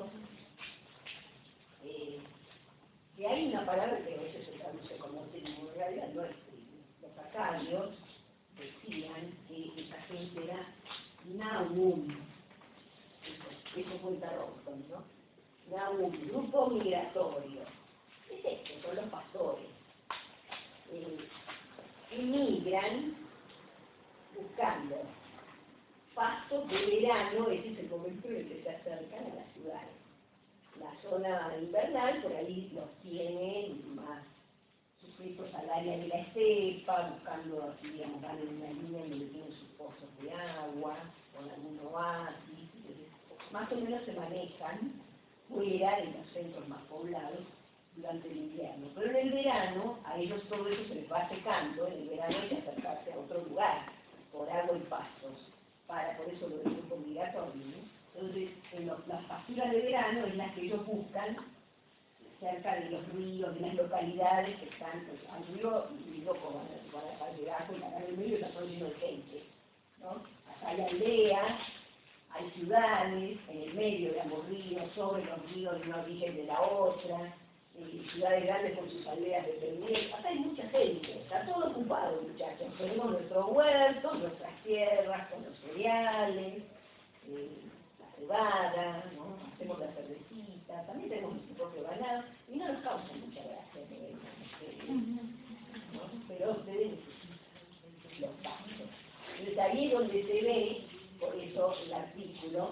Eh, y hay una palabra que a veces se traduce como tribu, en realidad no es tribu. Los acadios decían que esa gente era Naum, eso, eso cuenta Rawson, ¿no? Naum, grupo migratorio. Es esto, son los pastores. Eh, emigran buscando pasto de verano, ese es el momento en el que se acercan a las ciudades. La zona invernal, por ahí los tienen más suscritos al área de la estepa, buscando, digamos, van en una línea donde tienen sus pozos de agua, con algún oasis, más o menos se manejan fuera de los centros más poblados durante el invierno. Pero en el verano, a ellos todo eso se les va secando, en el verano hay que acercarse a otro lugar, por agua y pastos, para, por eso lo del grupo migratorio, ¿no? Entonces, en los, las pasturas de verano es las que ellos buscan cerca de los ríos, de las localidades que están, pues, al río y loco van a, van a Valle de Ajo y acá en el medio está todo lleno de gente, ¿no? Acá hay aldeas, hay ciudades, en el medio de ambos ríos, sobre los ríos de una orilla y de la otra, eh, ciudades grandes con sus aldeas dependientes. Acá hay mucha gente, está todo ocupado, muchachos. Tenemos nuestros huertos, nuestras tierras con los cereales, eh, la cebada, ¿no? Hacemos la cervecita, también tenemos nuestro propio ganado, y no nos causa mucha gracia que vengan, ¿no? Pero ustedes necesitan los pastos. Entonces ahí es donde se ve, por eso el artículo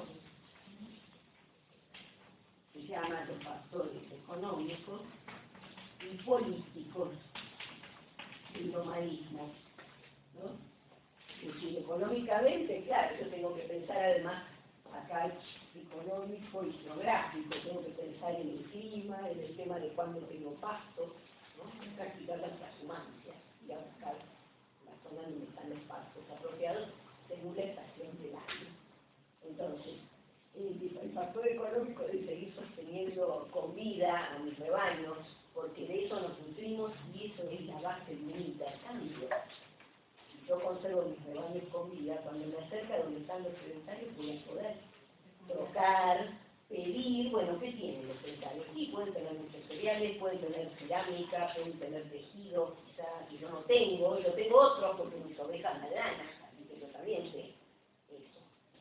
se llama los factores económicos y políticos del nomadismo, ¿no? Es decir, económicamente, claro, yo tengo que pensar además acá económico y geográfico, tengo que pensar en el clima, en el tema de cuándo tengo pastos, ¿no? Practicar la transhumancia y a buscar la zona donde están los pastos apropiados según la estación del año. Entonces, en factor económico de seguir sosteniendo con vida a mis rebaños, porque de eso nos nutrimos y eso es la base de mi intercambio. Si yo conservo mis rebaños con vida, cuando me acerca donde están los sedentarios voy a poder trocar, pedir, bueno, ¿qué tienen los sedentarios? Sí, pueden tener muchos cereales, pueden tener cerámica, pueden tener tejido, quizás que yo no tengo, y lo tengo otros porque mis ovejas me dan, así que yo también sé eso.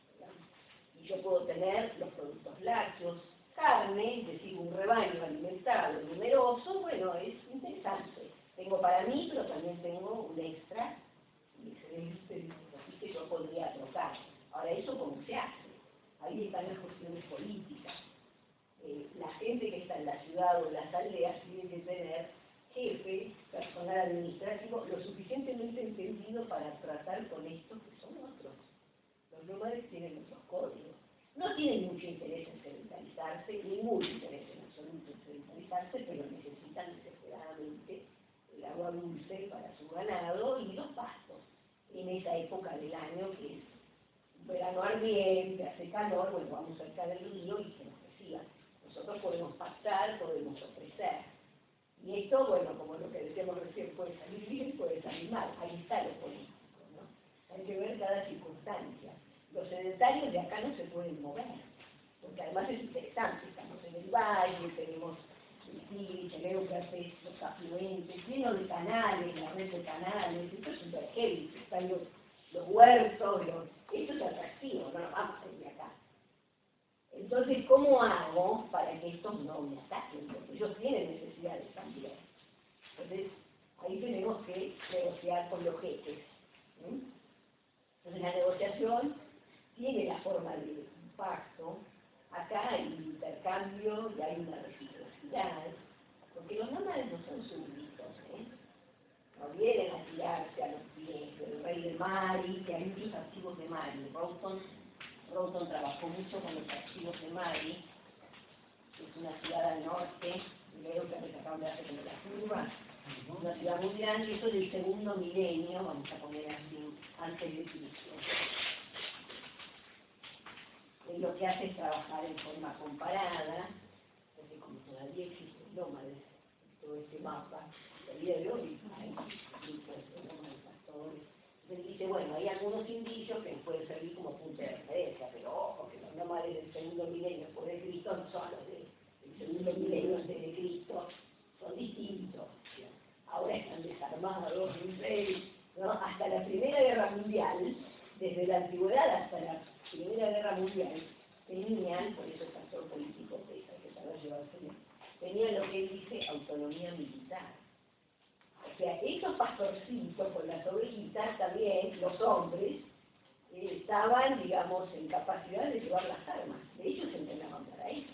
Y yo puedo tener los productos lácteos, carne, es decir, un rebaño alimentado numeroso, bueno, es interesante. Tengo para mí, pero también tengo un extra, y excelente, así que yo podría trocar. Ahora, ¿eso cómo se hace? Ahí están las cuestiones políticas. Eh, la gente que está en la ciudad o en las aldeas tiene que tener jefe, personal administrativo, lo suficientemente entendido para tratar con estos que son otros. Los nómades tienen otros códigos. No tienen mucho interés en sedentarizarse, ningún interés en absoluto en sedentarizarse, pero necesitan desesperadamente el agua dulce para su ganado y los pastos en esa época del año que es un verano ardiente, hace calor, bueno, vamos cerca del río y se nos reciba. Nosotros podemos pastar, podemos ofrecer. Y esto, bueno, como lo que decíamos recién, puede salir bien, puede salir mal. Ahí está lo político, ¿no? Hay que ver cada circunstancia. Los sedentarios de acá no se pueden mover, porque además es interesante, estamos en el valle, tenemos el Tigre, el Éufrates, los afluentes, lleno de canales, la red de canales, esto es súper heavy, están los, los huertos, los, esto es atractivo, no nos vamos a ir de acá. Entonces, ¿cómo hago para que estos no me ataquen? Porque ellos tienen necesidades también. Entonces, ahí tenemos que negociar con los jefes. ¿Mm? Entonces, la negociación tiene la forma de un pacto. Acá hay un intercambio y hay una reciprocidad, porque los nómades no son súbditos, ¿eh? No vienen a tirarse a los pies del rey de Mari, que hay muchos archivos de Mari. Roughton, Roughton trabajó mucho con los archivos de Mari, que es una ciudad al norte, luego que me acaban de hacer como la curva, una ciudad muy grande, eso es del segundo milenio, vamos a poner así, antes de Cristo. Eh, lo que hace es trabajar en forma comparada, porque como todavía existen nómades, todo este mapa, el día de hoy hay grupos de nómades pastores. Entonces dice, bueno, hay algunos indicios que pueden servir como punto de referencia, pero ojo, que los nómades del segundo milenio después de Cristo no son los del segundo milenio antes de Cristo, son distintos. Ahora están desarmados, ¿no? Hasta la Primera Guerra Mundial, desde la antigüedad hasta la Primera Guerra Mundial, tenían, por eso el factor político pesa, que saber llevarse bien, tenían lo que él dice autonomía militar. O sea, esos pastorcitos con las ovejitas también, los hombres, eh, estaban, digamos, en capacidad de llevar las armas. De hecho, se entrenaban para eso.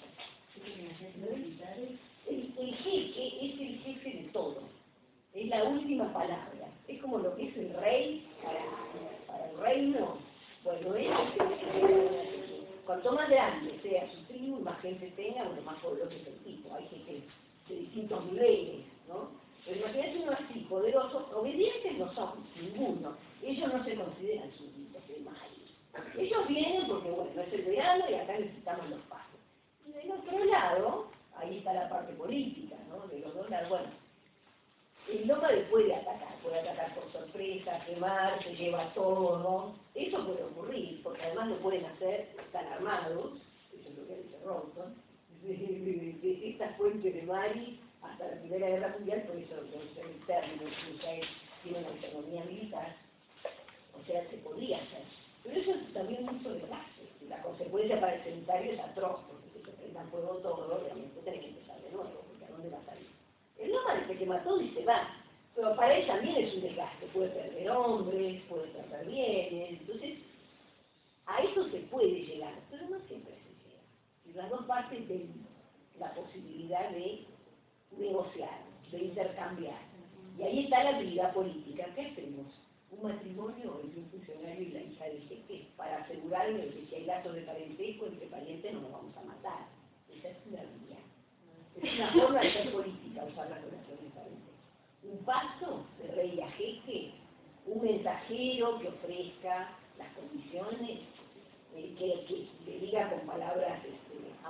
El, el jefe es el jefe de todo. Es la última palabra. Es como lo que es el rey para, para el reino. Bueno, es el, cuanto más grande sea su tribu, más gente tenga, bueno, más poderoso es el tipo. Hay gente de distintos niveles, ¿no? Pero imagínate uno así, poderoso, obedientes no son, ninguno. Ellos no se consideran súbditos de Mari. Ellos vienen porque, bueno, es el verano y acá necesitamos los pasos. Y del otro lado, ahí está la parte política, ¿no? De los dos lados, bueno. El nómade puede atacar, puede atacar por sorpresa, quemar, se lleva todo, eso puede ocurrir, porque además lo pueden hacer, están armados, eso es lo que dice Roughton, desde esta fuente de Mari hasta la Primera Guerra Mundial, por eso el término Israel tiene una autonomía militar, o sea, se podría hacer. Pero eso es también mucho desgaste, y la consecuencia para el sedentario es atroz, porque si se prendan fuego todo, obviamente tenés que empezar de nuevo, porque ¿a dónde va a salir? El nómade se quema todo y se va. Pero para él también es un desgaste. Puede perder hombres, puede perder bienes. Entonces, a eso se puede llegar, pero no siempre se llega. Y las dos partes tienen la posibilidad de negociar, de intercambiar. Y ahí está la habilidad política. ¿Qué hacemos? Un matrimonio entre un funcionario y la hija del jefe para asegurarme que si hay lazos de parentesco entre parientes no nos vamos a matar. Esa es una habilidad. Es una forma de ser política, usar las relaciones de parentesco. Un paso de rey a jefe, un mensajero que ofrezca las condiciones, eh, que, que le diga con palabras este,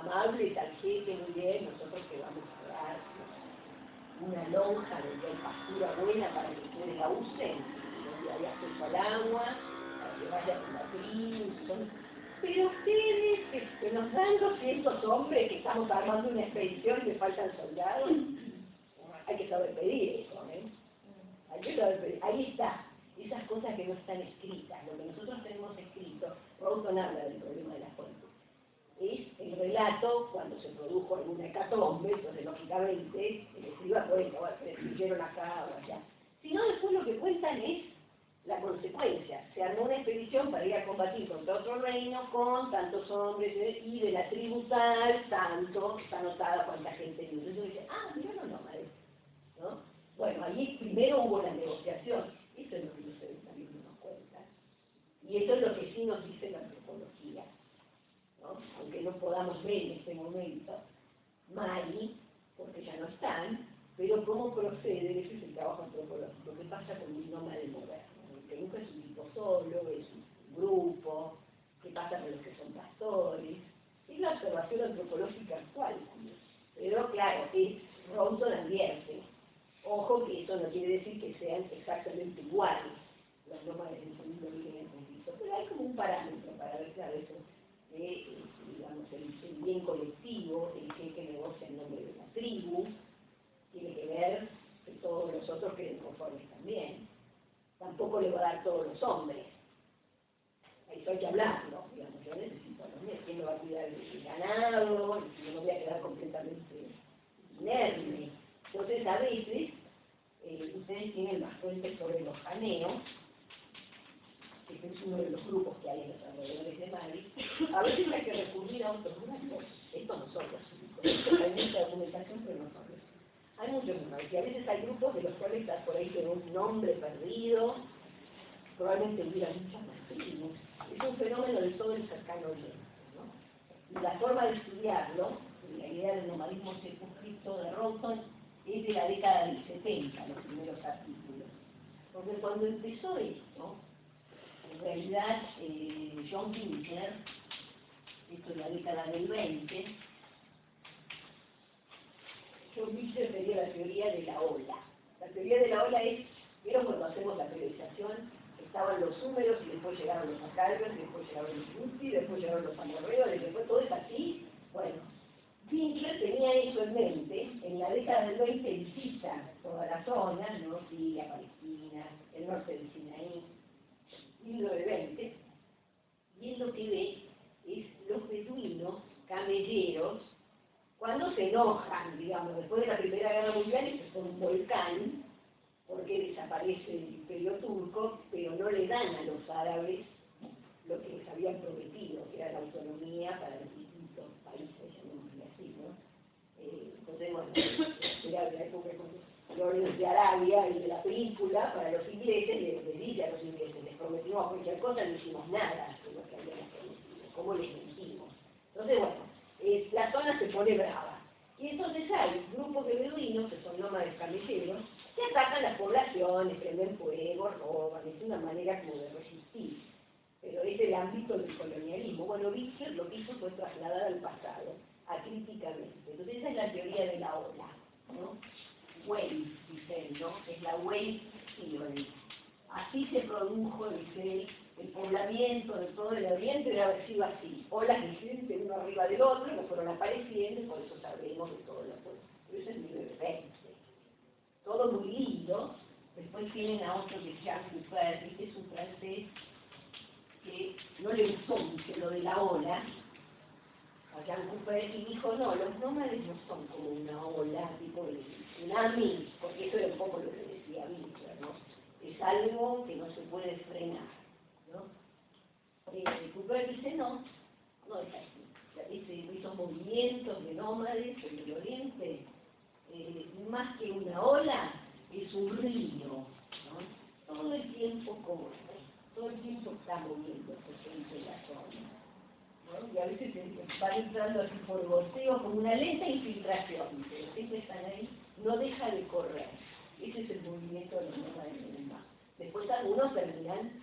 amable tarjeta, muy bien, nosotros te vamos a dar una lonja donde hay pastura buena para que ustedes la usen, donde hay acceso al agua, para que vayan con la tribu, son... Pero ustedes, que, que nos dan doscientos hombres, que estamos armando una expedición y que faltan soldados, hay que saber pedir eso, ¿eh? Hay que saber pedir. Ahí está, esas cosas que no están escritas, lo que nosotros tenemos escrito. Rawson habla del problema de la fuente. Es el relato cuando se produjo alguna hecatombe, entonces lógicamente el escriba cuenta, bueno, se destruyeron acá o allá. Sino después lo que cuentan es la consecuencia. Se armó una expedición para ir a combatir contra otro reino con tantos hombres, ¿eh? Y de la tribu tal, tanto, está anotada cuánta gente vive. Entonces dice, ah, mira los nómades, ¿no? Bueno, allí primero hubo la negociación. Eso es lo que los sedentarios no nos cuentan. Y eso es lo que sí nos dice la antropología, ¿no? Aunque no podamos ver en este momento Mari, porque ya no están, pero cómo procede, ese es el trabajo antropológico, qué pasa con un nómade moderno, que nunca es un tipo solo, es un grupo, qué pasa con los que son pastores, es la observación antropológica actual, pero claro, es Rawson advierte, ojo que eso no quiere decir que sean exactamente iguales los nómades del segundo milenio de Cristo, pero hay como un parámetro para ver, claro, eso, eh, digamos, el, el bien colectivo, el que, que negocia en nombre de la tribu, tiene que ver que todos los otros queden conformes también. Tampoco le va a dar todos los hombres. Eso hay que hablarlo, digamos, yo necesito a los hombres, ¿quién me va a cuidar del ganado? Y yo no voy a quedar completamente inerme. Entonces, a veces, eh, ustedes tienen más fuentes sobre los janeos, que es uno de los grupos que hay en los alrededores de Madrid. A veces hay que recurrir a otros grupos. Esto no son los únicos. Hay mucha documentación, pero no son los. Hay muchos grupos, y a veces hay grupos de los cuales está por ahí con un nombre perdido, probablemente hubiera muchas más tribus. Es un fenómeno de todo el cercano oriente, ¿no? Y la forma de estudiarlo, la idea del nomadismo circunscripto de Rawson, es de la década del setenta, los primeros artículos. Porque cuando empezó esto, en realidad eh, John Pinker, esto es la década del veinte, John Pinker tenía la teoría de la ola. La teoría de la ola es, pero cuando hacemos la periodización, estaban los húmeros y después llegaron los acalves, después llegaron los muti, después llegaron los amorreos, después todo es así. Bueno, Pinker tenía eso en mente, en la década del veinte visita toda la zona, ¿no? Siria, Palestina, el norte del Sinaí, mil novecientos veinte, y él lo que ve es los beduinos, camelleros, cuando se enojan, digamos, después de la Primera Guerra Mundial, esto es un volcán, porque desaparece el Imperio Turco, pero no le dan a los árabes lo que les habían prometido, que era la autonomía para los distintos países, llamémosle así, ¿no? Eh, entonces, bueno, era la época con los de Arabia y de la película, para los ingleses, les, les dice a los ingleses, les prometimos cualquier cosa, no hicimos nada de lo que habíamos prometido, ¿cómo les mentimos? Entonces, bueno, eh, la zona se pone brava. Y entonces hay grupos de beduinos, que son nómades camelleros, que atacan las poblaciones, prenden fuego, roban, es una manera como de resistir. Pero es el ámbito del colonialismo. Bueno, Víctor lo que hizo fue trasladar al pasado, acríticamente. Entonces esa es la teoría de la ola, ¿no? Wave, dice él, ¿no? Es la wave theory. Así se produjo, dice él, el poblamiento de todo el Oriente debe haber sido así. Olas de gente uno arriba del otro, que fueron apareciendo, y por eso sabemos de todo lo que. Pero eso es mil novecientos veinte. Todo muy lindo. Después tienen a otro que es Jean Couper, este es un francés que no le gustó mucho lo de la ola, a Jean Couper, y dijo, no, los nómades no son como una ola, tipo de tsunami, porque eso era un poco lo que decía Winkler, ¿no? Es algo que no se puede frenar, ¿no? Eh, Couper dice, no, no es así. Dice, esos movimientos de nómades en el Oriente, eh, más que una ola, es un río, ¿no? Todo el tiempo corre, todo el tiempo está moviéndose entre la zona, ¿no? Y a veces van entrando así por goteo como una lenta infiltración, pero siempre están ahí, no deja de correr. Ese es el movimiento de los nómades en el mar. Después algunos terminan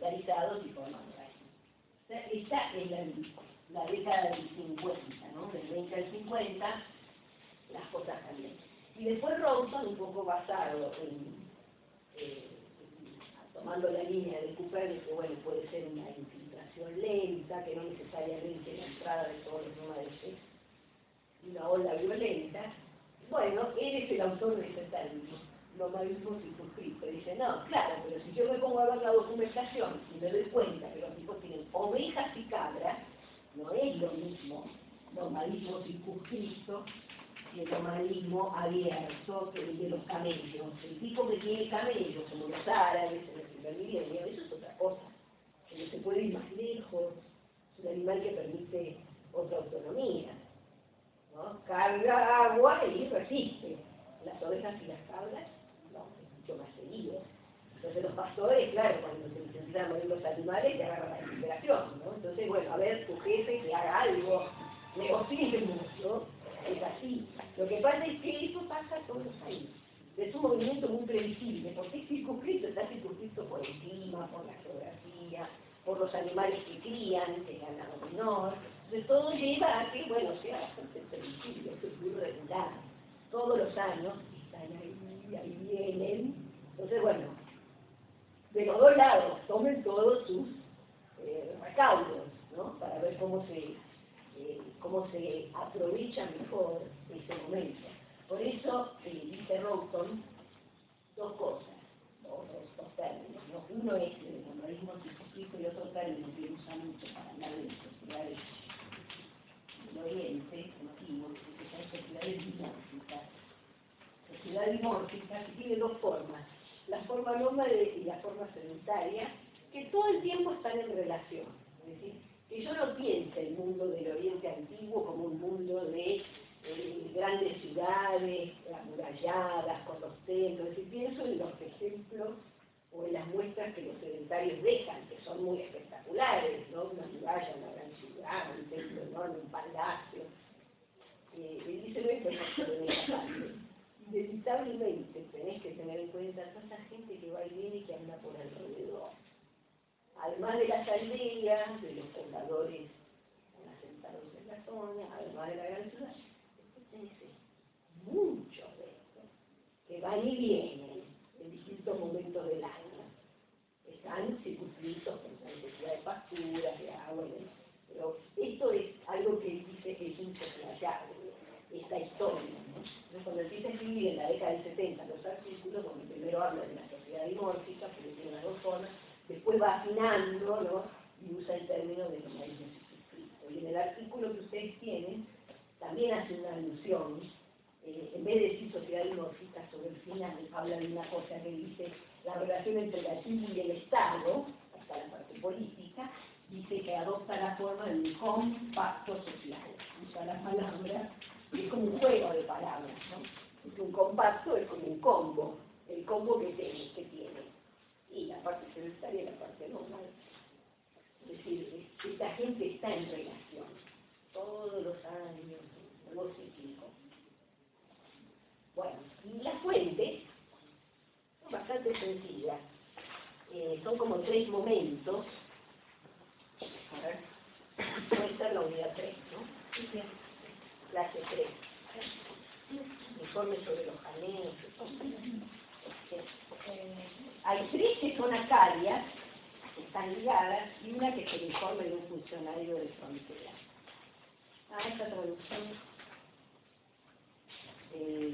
sedentarizados y forman raíces. O sea, esta es la, la década del cincuenta, ¿no? Del al cincuenta, las cosas cambian. Y después Rawson, un poco basado en, eh, tomando la línea de Cooper, de que bueno, puede ser una infiltración lenta, que no necesariamente la entrada de todos los nómades es una ola violenta. Bueno, él es el autor de ese término, nomadismo circunscrito. Dice, no, claro, pero si yo me pongo a ver la documentación y me doy cuenta que los tipos tienen ovejas y cabras, no es lo mismo nomadismo circunscrito y el nomadismo abierto que el de los camellos. El tipo que tiene camellos, como los árabes en el primer milenio, eso es otra cosa. Que no se puede ir más lejos, es un animal que permite otra autonomía, ¿no? Carga agua y resiste. Las ovejas y las cabras, no, es mucho más seguido. Entonces los pastores, claro, cuando se necesitan a morir los animales, te agarran la desesperación, ¿no? Entonces, bueno, a ver, tu jefe que haga algo, negociemos, ¿no? Es así. Lo que pasa es que eso pasa todos los años. Es un movimiento muy previsible, porque es circunscrito, está circunscrito por el clima, por la geografía, por los animales que crían, que ganan menor. Entonces todo lleva a que, bueno, sea bastante previsible, es muy regular. Todos los años están ahí, ahí vienen. Entonces, bueno, de los dos lados, tomen todos sus eh, recaudos, ¿no? Para ver cómo se, eh, cómo se aprovecha mejor ese momento. Por eso, eh, dice Rawson, dos cosas, dos, dos, dos términos, ¿no? Uno es el nomadismo circunscrito y otro término que usa mucho para hablar de sociedades del Oriente, antiguo, que son sociedades dimórficas. Sociedad dimórfica que tiene dos formas, la forma nómade y la forma sedentaria, que todo el tiempo están en relación. Es decir, que yo no piense el mundo del Oriente Antiguo como un mundo de eh, grandes ciudades, amuralladas, con los templos. Es decir, pienso en los ejemplos o en las muestras que los sedentarios dejan, que son muy espectaculares, ¿no? Una muralla, una gran ciudad, un templo enorme, un palacio. Eh, él dice, no es perfecto de esa parte. Inevitablemente tenés que tener en cuenta toda esa gente que va y viene y que anda por alrededor. Además de las aldeas, de los pobladores asentados en la zona, además de la gran ciudad, después tenés muchos de estos que van y vienen en distintos momentos del año. Están circunscritos con la necesidad de pasturas, de agua, pero esto es algo que dice que es insoslayable, esta historia, ¿no? Entonces, cuando empieza a escribir en la década del setenta los artículos, donde primero habla de la sociedad dimórfica, que tiene las dos formas, después va afinando, ¿no? Y usa el término de nomadismo circunscrito. Y en el artículo que ustedes tienen, también hace una alusión, eh, en vez de decir sociedad dimórfica, sobre el final habla de una cosa que dice la relación entre la tribu y el Estado, hasta la parte política, dice que adopta la forma de un compacto social. Usa la palabra, es como un juego de palabras, ¿no? Porque un compacto es como un combo, el combo que tiene, que tiene. Y la parte sedentaria y la parte normal. Es decir, esta gente está en relación, todos los años, algo cíclico. Bueno, y las fuentes son bastante sencillas. Eh, son como tres momentos. A ver, puede ser la unidad tres, ¿no? Clase tres. Informe sobre los caneos. Eh, hay tres que son acadias, que están ligadas, y una que es el informe de un funcionario de frontera. Ah, esta traducción. Eh,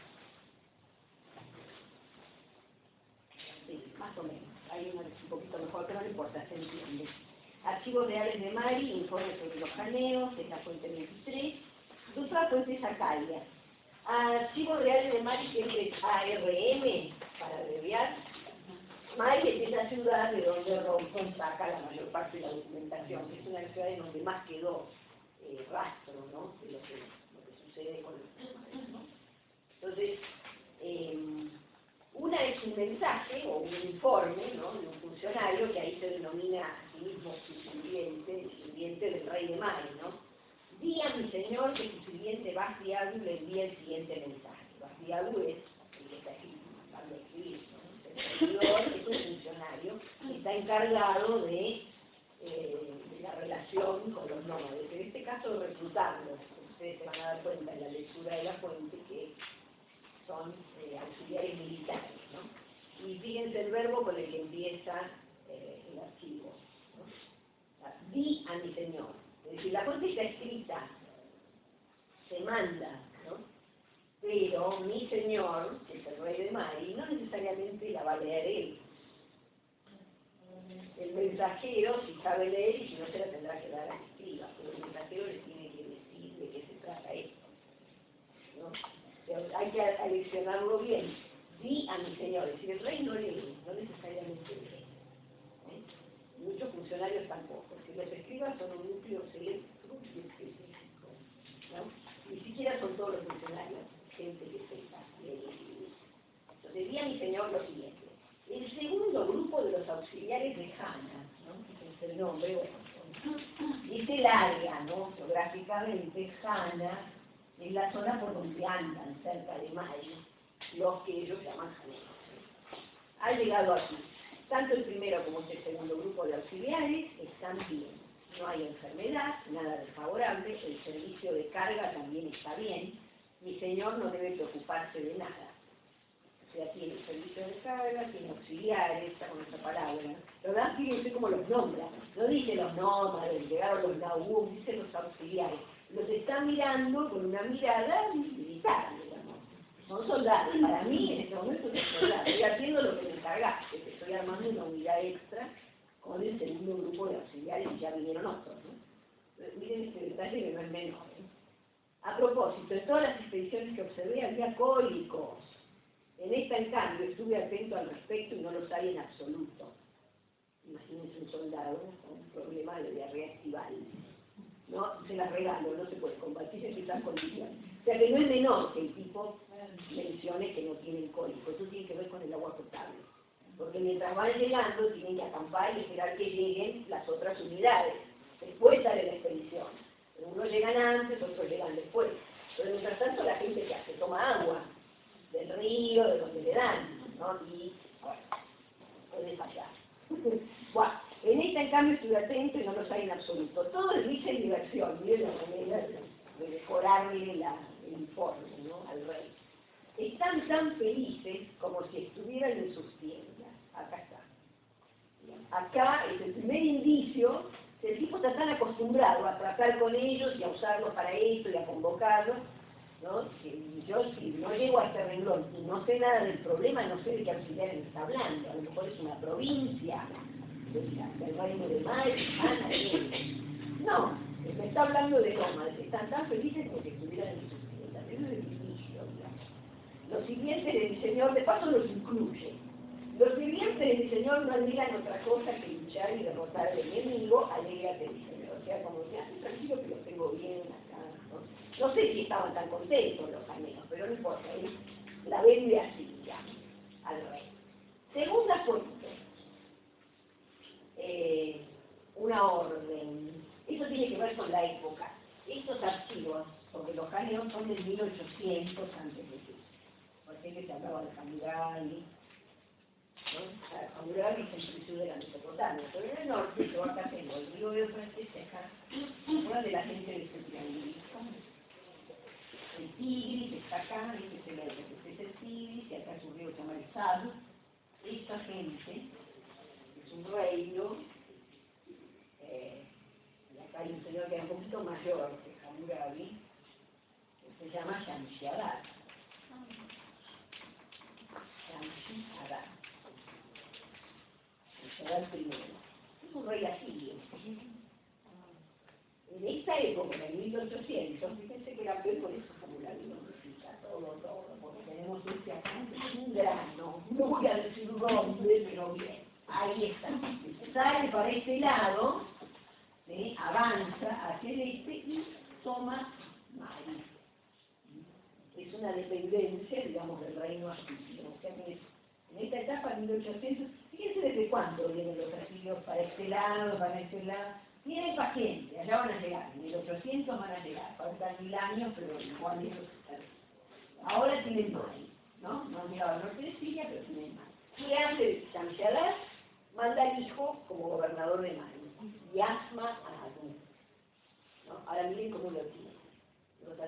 sí, más o menos. Hay una que es un poquito mejor, pero no importa, se entiende. Archivos reales de Mari, informe sobre los caneos, es la fuente veintitrés. Y otra fuente es acadia. Archivos reales de Mari, que es A R M, para abreviar. Mari es esa ciudad de donde Rawson saca la mayor parte de la documentación. Es una ciudad en donde más quedó eh, rastro, ¿no? De lo que, lo que sucede con los animales, ¿no? Entonces, eh, una es un mensaje o un informe, ¿no? De un funcionario que ahí se denomina a sí mismo su sirviente, el sirviente del rey de Mari, ¿no? Di a mi señor que su sirviente Bastiabu le envía el siguiente mensaje. Bastiabu es el que está aquí mandando a escribir, ¿no? El servidor es un funcionario que está encargado de, eh, de la relación con los nómades, en este caso reclutarlos, ustedes se van a dar cuenta en la lectura de la fuente que son eh, auxiliares militares, ¿no? Y fíjense el verbo con el que empieza eh, el archivo, ¿no? O sea, di a mi señor. Es decir, la fuente está escrita, se manda, ¿no? Pero mi señor, que es el rey de Mari, no necesariamente la va a leer él. El mensajero, si sabe leer, y si no se la tendrá que dar a la escriba, pero el mensajero le tiene que decir de qué se trata esto, ¿no? O sea, hay que aleccionarlo bien. Di a mi señor, es decir, el rey no lee, no necesariamente lee, ¿eh? Muchos funcionarios tampoco. Si los escribas son un núcleo selecto y específico, ¿no? Ni siquiera son todos los funcionarios gente que sepa leer. Entonces, di a mi señor lo siguiente. El segundo grupo de los auxiliares de Hannah, ¿no? Es el nombre, bueno, dice el área, ¿no? Geográficamente, Hannah es la zona por donde andan, cerca de Mari, los que ellos llaman Hannah. Ha llegado aquí. Tanto el primero como este segundo grupo de auxiliares están bien. No hay enfermedad, nada desfavorable, el servicio de carga también está bien. Mi señor no debe preocuparse de nada. O sea, tiene servicio de carga, tiene auxiliares, está con esa palabra. ¿Verdad? Fíjense cómo los nombra. No dice los nómades, llegaron los Nahum, dice los auxiliares. Los está mirando con una mirada militar, digamos. Son soldados. Para mí, en este momento, son soldados. Estoy haciendo lo que me encargaste, que estoy armando una unidad extra con el segundo grupo de auxiliares y ya vinieron otros, ¿no? Pero miren este detalle que no es menor, ¿eh? A propósito, en todas las expediciones que observé había cólicos. En esta, en cambio, estuve atento al respecto y no los hay en absoluto. Imagínense un soldado con un problema de diarrea estival. No, se las regalo, no se puede combatir en estas condiciones. O sea que no es menor que el tipo mencione que no tienen cólico. Eso tiene que ver con el agua potable. Porque mientras van llegando, tienen que acampar y esperar que lleguen las otras unidades. Después sale la expedición. Unos llegan antes, otros llegan después. Pero mientras tanto, la gente que hace toma agua del río, de donde le dan, ¿no? Y, bueno, puede fallar. Bueno, en esta, en cambio, estuve atento y no los hay en absoluto. Todo es risa y diversión. Miren la manera de mejorarle la, el informe, ¿no? Al rey. Están tan felices como si estuvieran en sus tiendas. Acá está. Acá es el primer indicio. El tipo está tan acostumbrado a tratar con ellos y a usarlos para esto y a convocarlos, ¿no? Si yo si no llego a este renglón y no sé nada del problema, no sé de qué auxiliar me está hablando. A lo mejor es una provincia del reino de Mari, Hannah, no, me está hablando de nómadas, están tan felices como si estuvieran en sus tiendas. Eso es el inicio, digamos. Los siguientes de mi señor, de paso los incluye. Los sirvientes de mi señor no anhelan otra cosa que luchar y derrotar al enemigo, alégrate mi señor. O sea, como que hace tranquilo que lo tengo bien acá, ¿no? No sé si estaban tan contentos los armenos, pero no importa, él la vende así, digamos, al rey. Segunda fuente, eh, una orden. Eso tiene que ver con la época. Estos archivos, porque los caneos son del mil ochocientos antes de Cristo. Por ejemplo, se hablaba de Hammurabi, ¿no? Hammurabi es el sur de la Mesopotamia, pero en el norte, yo acá tengo el río Éufrates, acá, ¿se acuerdan de la gente de este triángulo? El Tigris está acá, este es el Éufrates, este es el Tigris, y acá es un río que se llama el Sal. Esta gente es un reino, eh, y acá hay un señor que es un poquito mayor que Hammurabi, que se llama Shamshi-Adad. Shamshi-Adad. Shamshi-Adad primero. Es un rey asirio. En esta época, en mil ochocientos, fíjense que la peor por eso Hammurabi no necesita todo, todo, porque tenemos este acá, un grano, no voy a decir dónde, pero bien, ahí está. Sale para este lado, ¿sí? Avanza hacia el este y toma Mari. Es una dependencia, digamos, del reino asirio. O sea que en esta etapa, mil ochocientos, fíjense desde cuándo vienen los asirios para este lado, para este lado. Tienen paciencia, allá van a llegar, en mil ochocientos van a llegar, faltan mil años, pero igual eso se ahora tienen Mari, ¿no? No han llegado al norte de Siria, pero tienen Mari. ¿Qué hace Shamshi-Adad? Manda al hijo como gobernador de Mari, Yasma a Adu, ¿no? Ahora miren cómo lo tiene. Los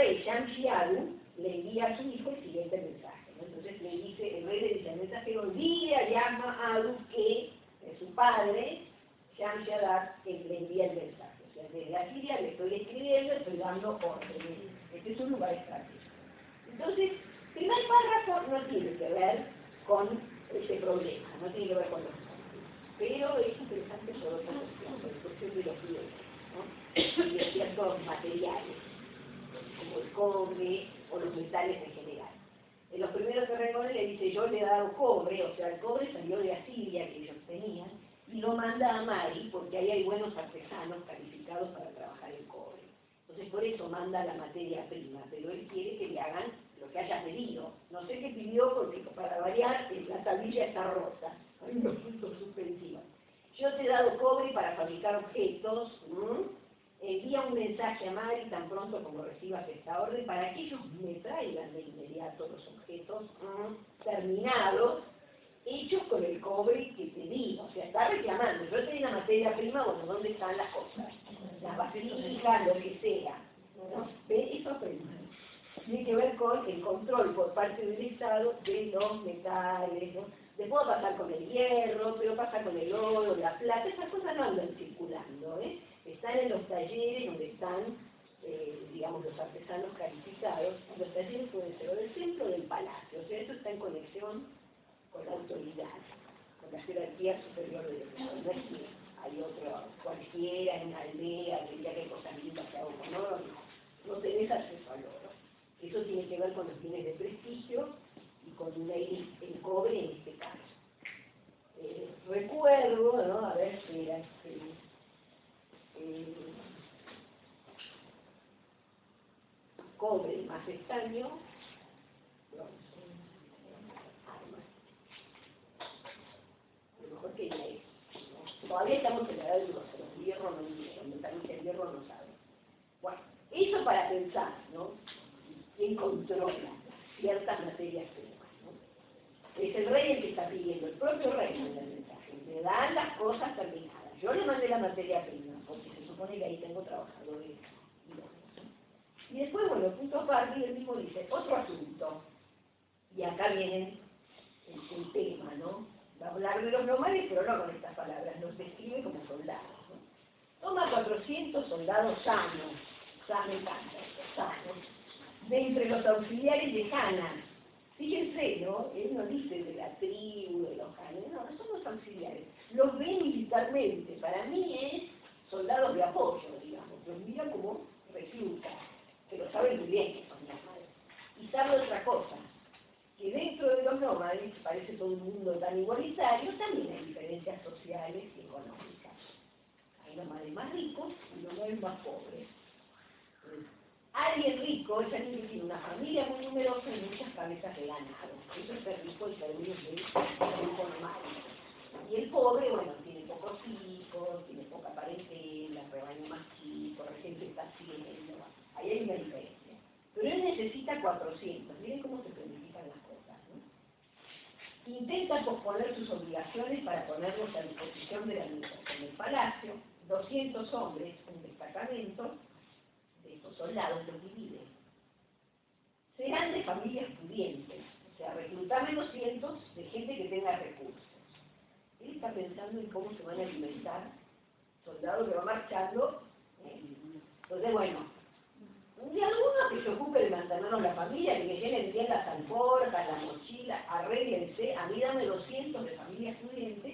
rey Shamshiadu le envía a su hijo el siguiente mensaje, ¿no? Entonces le dice, el rey le dice al mensajero, dile a Yama-Adu que es su padre, Shamshiadad, que le envía el mensaje. O sea, desde la Siria le estoy escribiendo, estoy dando órdenes. Este es un lugar estratégico. Entonces, el primer párrafo no tiene que ver con ese problema, no tiene que ver con los conflictos, pero es interesante por otra cuestión, por la cuestión de los bienes, ¿no? Y de ciertos materiales, como el cobre o los metales en general. En los primeros terrenos le dice, yo le he dado cobre, o sea, el cobre salió de Asiria que ellos tenían, y lo manda a Mari, porque ahí hay buenos artesanos calificados para trabajar el cobre. Entonces por eso manda la materia prima, pero él quiere que le hagan lo que haya pedido. No sé qué pidió, porque para variar, la tablilla está rota. Hay unos puntos suspensivos. Yo te he dado cobre para fabricar objetos, ¿m? Envía un mensaje a Mari tan pronto como recibas esta orden para que ellos me traigan de inmediato los objetos ¿m? terminados, hechos con el cobre que te di. O sea, está reclamando, yo te di la materia prima, bueno, ¿dónde están las cosas? Las vasijas, lo que sea. ¿No? ¿Ve? Eso aprende. Tiene que ver con el control por parte del Estado de los metales, ¿no? Después va a pasar con el hierro, pero pasa con el oro, la plata, esas cosas no andan circulando, ¿eh? Están en los talleres donde están, eh, digamos, los artesanos calificados. Los talleres pueden ser o del centro o del palacio, o sea, eso está en conexión con la autoridad, con la jerarquía superior de Estado. No es que hay otro, cualquiera en una aldea, que ya que hay cosas lindas que hago con oro, no, no tenés acceso al oro. Eso tiene que ver con los bienes de prestigio y con una, el cobre en este caso. Eh, recuerdo, ¿no? A ver si era este, eh, cobre más estaño, bronce, armas. A lo mejor que ya es. ¿No? Todavía estamos en la edad del bronce, los hierro no dijeron, metalurgia el hierro no sabe. Bueno, eso para pensar, ¿no? ¿Quién controla ciertas materias primas? ¿No? Es el rey el que está pidiendo, el propio rey manda el mensaje, me dan las cosas terminadas. Yo le mandé la materia prima, porque se supone que ahí tengo trabajadores y Y después, bueno, punto aparte, y él mismo dice, otro asunto. Y acá viene el, el tema, ¿no? Va a hablar de los nómades, pero no con estas palabras, los describe como soldados, ¿no? Toma cuatrocientos soldados sanos, sanos, sanos, de entre los auxiliares de Hannah. Fíjense, ¿no? Él no dice de la tribu, de los Hannah, no, son los auxiliares. Los ve militarmente, para mí es soldados de apoyo, digamos, los mira como reclutas, pero saben muy bien que son nómades. Y sabe otra cosa, que dentro de los nómades, que parece todo un mundo tan igualitario, también hay diferencias sociales y económicas. Hay nómades más ricos y nómades más pobres. Alguien rico es alguien que tiene una familia muy numerosa y muchas cabezas de ganado. Eso es ser rico en términos de grupo nomádico. Y el pobre, bueno, tiene pocos hijos, tiene poca parentela, rebaño más chico, la gente está haciendo. Ahí hay una diferencia. Pero él necesita cuatrocientos. Miren cómo se planifican las cosas, ¿no? Intenta posponer sus obligaciones para ponerlos a disposición de la administración del palacio. doscientos hombres, un destacamento de estos soldados los divide. Serán de familias pudientes, o sea, reclutarme doscientos de gente que tenga recursos. Él está pensando en cómo se van a alimentar soldados que van marchando. Entonces, bueno, de algunos que se ocupen de mantenernos la familia, que me llenen bien las alforjas, la mochila, arréglense, a mí dame doscientos de familias pudientes,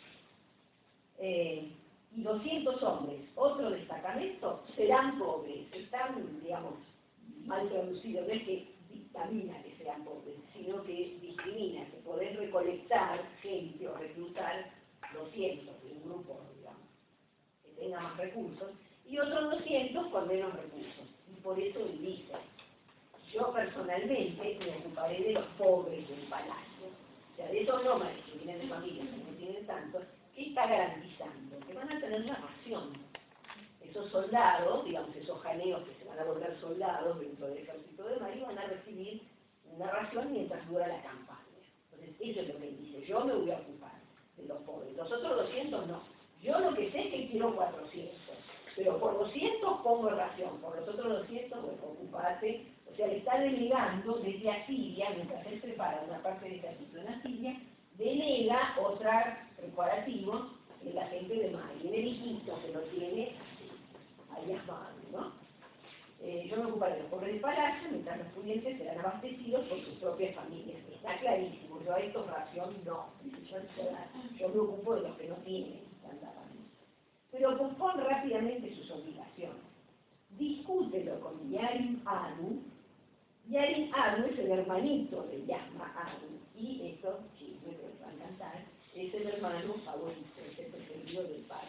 eh, y doscientos hombres. Otro destacamento serán pobres, están, digamos, mal traducidos, no es que dictamina que sean pobres, sino que discrimina, que podés recolectar gente o reclutar doscientos de un grupo, digamos, que tenga más recursos, y otros doscientos con menos recursos. Y por eso él dice, yo personalmente me ocuparé de los pobres del palacio, o sea, de esos nómades que vienen de familias que no tienen tantos. ¿Qué está garantizando? Que van a tener una ración. Esos soldados, digamos, esos janeos que se van a volver soldados dentro del ejército de Mari, van a recibir una ración mientras dura la campaña. Entonces, eso es lo que él dice. Yo me voy a ocupar de los pobres. Los otros doscientos no. Yo lo que sé es que quiero cuatrocientos. pero por doscientos pongo ración, por los otros doscientos, pues ocupate. O sea, le está delegando desde Asiria, mientras él prepara una parte del ejército en Asiria, delega otra preparativo en la gente de Mali. Y en el Egipto, que lo tiene ahí a mano, ¿no? Eh, yo me ocuparé de los pobres del palacio, mientras los pudientes serán abastecidos por sus propias familias. Está clarísimo, yo a estos ración no. Yo, yo me ocupo de los que no tienen tanta familia. Pero pospon rápidamente sus obligaciones. Discútelo con Yarim Anu. Yarim Anu es el hermanito de Yasma Anu. Y esto, sí, me va a encantar, es el hermano favorito, es el preferido del padre.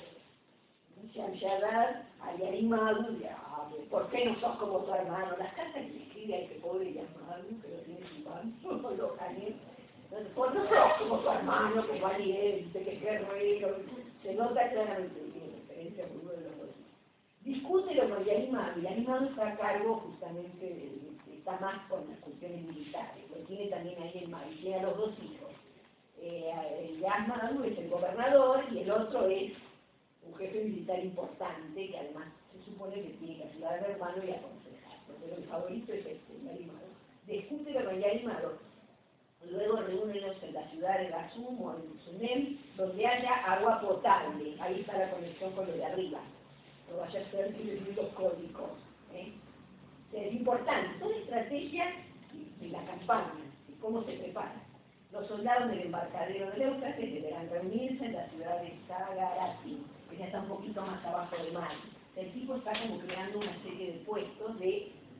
Shamshadad, a Yarim Anu, ¿por qué no sos como tu hermano? Las cartas que escribe a ese pobre Yasma Anu, que lo tiene su banco, lo gané. Entonces, pues no sos como tu hermano, que es valiente, que es guerrero. Se nota claramente que tiene referencia a uno de los dos. Discútelo con Yarim Anu. Yarim Anu está a cargo justamente de está más con las cuestiones militares, lo tiene también ahí en Mali, tiene a los dos hijos. Eh, el Yasma Anu es el gobernador y el otro es un jefe militar importante que además se supone que tiene que ayudar al hermano y aconsejarlo, pero el favorito es este, Yarim Anu. Discútelo con Yarim Anu. Luego reúnenos en la ciudad de Gasum o en Sunem, donde haya agua potable. Ahí está la conexión con lo de arriba. No vaya a ser los códigos. ¿eh? Es importante, son estrategias de la campaña, de cómo se prepara. Los soldados del embarcadero de Éufrates deberán reunirse en la ciudad de Sagarati, que ya está un poquito más abajo del mar. El tipo está como creando una serie de puestos de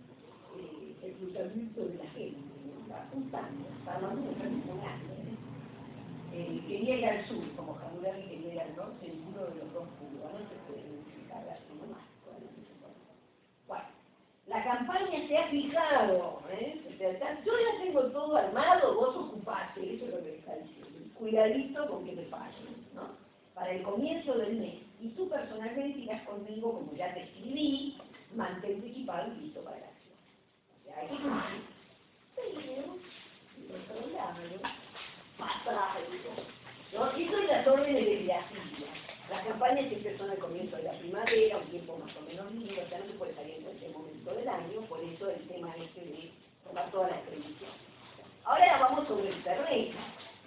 eh, reclutamiento de la gente, ¿no? Está apuntando, está armando un ejército grande. Eh, quería ir al sur, como Hammurabi quería ir al norte, ninguno de los dos pudo, no se puede unificar así nomás. Bueno. La campaña se ha fijado, ¿eh? O sea, está, yo ya tengo todo armado, vos ocupate, eso es lo que está diciendo. Cuidadito con que te fallen, ¿no? Para el comienzo del mes. Y tú personalmente irás conmigo, como ya te escribí, mantente equipado y listo para la acción. O sea, hay que cumplir. Pero, y por otro lado, pasa algo. ¿No? Eso es las órdenes de la Asiria. Las campañas siempre son al comienzo de la primavera, un tiempo más o menos lindo, o sea, no se puede salir en cualquier momento del año, por eso el tema este de tomar todas las previsiones. Ahora vamos sobre el terreno.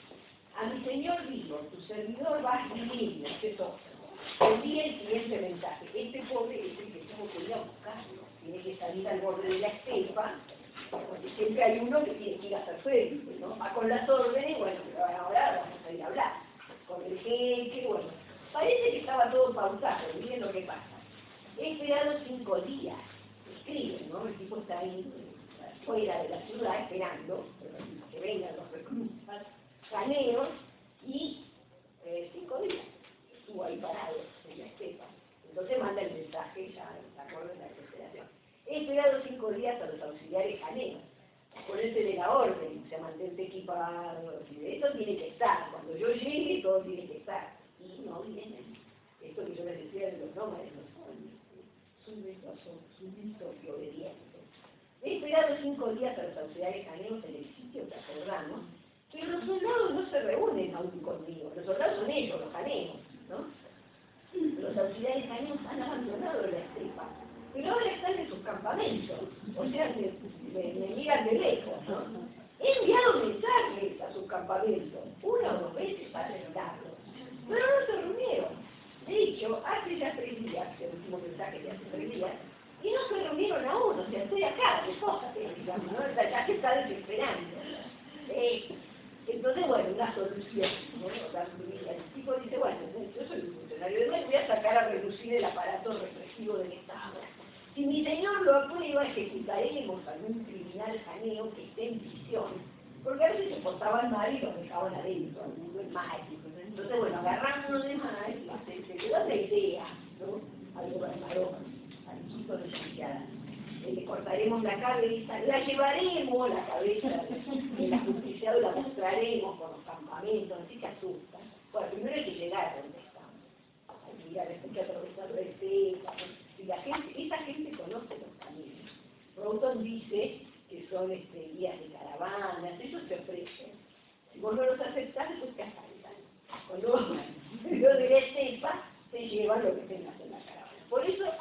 A mi señor digo, tu servidor va a escribir, este es otro. Envía el siguiente mensaje. Este pobre es el que tengo que ir a buscarlo. Tiene que salir al borde de la estepa, porque siempre hay uno que tiene que ir a hacer frente, ¿no? Va con las órdenes, bueno, pero ahora vamos a ir a hablar. Con el jeque, bueno. Parece que estaba todo pautado, miren lo que pasa. He esperado cinco días, escriben, ¿no? El tipo está ahí fuera de la ciudad esperando que vengan los reclutas, caneos, y eh, cinco días estuvo ahí parado en la estepa. Entonces manda el mensaje, ya se acuerdan de la desesperación. He esperado cinco días a los auxiliares caneos. Acuérdense de la orden, o sea, mantente equipado, esto tiene que estar, cuando yo llegue todo tiene que estar. Y no vienen. Esto que yo les decía de los nómades, no son súbditos, son súbditos y obedientes. He esperado cinco días a los auxiliares caneos en el sitio que acordamos, pero los soldados no se reúnen aún conmigo. Los soldados son ellos, los caneos, ¿no? Los auxiliares caneos han abandonado la estepa, pero ahora están en sus campamentos, o sea, me, me, me miran de lejos, ¿no? He enviado mensajes a sus campamentos, una o dos veces para invitarlos, pero no se reunieron. De hecho, hace ya tres días, el último mensaje de hace tres días, y no se reunieron aún, o sea, estoy acá, de cosas, digamos, ¿no? Ya se está desesperando. Eh, entonces, bueno, una solución, ¿no? El tipo dice, bueno, yo soy un funcionario de ley, voy a sacar a reducir el aparato represivo del Estado. Si mi señor lo aprueba, ejecutaremos a algún criminal caneo que esté en prisión, porque a veces se portaban mal y los dejaban adentro, alguno en mal. Entonces, bueno, agarramos uno de mal y se quedó la idea, ¿no? Al gobernador, al chico de Shamshadad. Le cortaremos la cabeza, la llevaremos la cabeza del ajusticiado, la mostraremos por los campamentos, así que asustan. Bueno, primero hay que llegar a donde estamos. Hay que ir a escuchar atravesar de estepa, y la gente, esa gente conoce los caminos. Broughton dice que son este, guías de caravanas, ellos te ofrecen. Si vos no los aceptás, después te asaltan. Cuando vos de la estepa, te llevan lo que tengas en la caravana. Por eso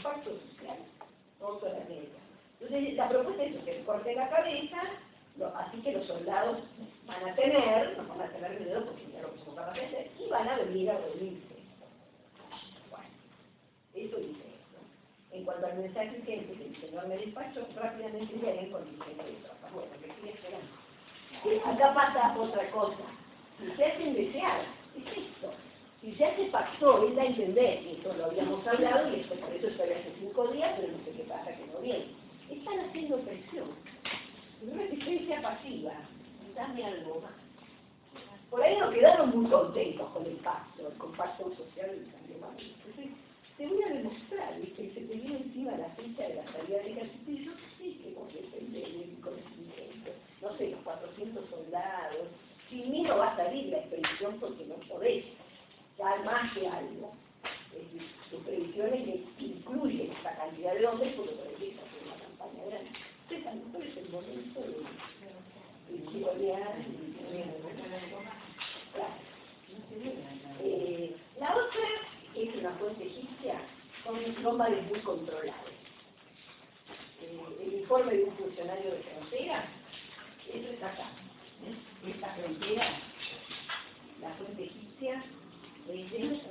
pacto social, todos a la guerra. Entonces, la propuesta es que se corte la cabeza, lo, así que los soldados van a tener, no van a tener miedo porque ya lo que son capaces de hacer, y van a venir a reunirse. Bueno, eso dice esto. En cuanto al mensaje urgente que el señor me despachó, rápidamente le en condiciones de trabajo. Bueno, que sigue esperando. Eh, acá pasa otra cosa. Si se hacen desear, es esto. Si se hace factor, es da a entender, y esto lo habíamos hablado, y esto por eso estoy hace cinco días, pero no sé qué pasa que no viene. Están haciendo presión. Es una resistencia pasiva. Dame algo más. Por ahí nos quedaron muy contentos con el pacto, el compacto social del cambio más. Entonces, te voy a demostrar, ¿viste? Que se te viene encima la fecha de la salida del ejército, y yo sí que vos depende de mi conocimiento. No sé, los cuatrocientos soldados. Sin mí no va a salir la expedición porque no podés. Ya más que algo. Es decir, sus previsiones que incluyen esta cantidad de hombres porque por ahí es una campaña grande. Entonces, a lo mejor es el momento de chicotear y de claro. Eh, la otra es una fuente egipcia con nómades muy controlados. Eh, el informe de un funcionario de frontera, eso está acá. ¿Eh? Esta frontera, la fuente egipcia, es de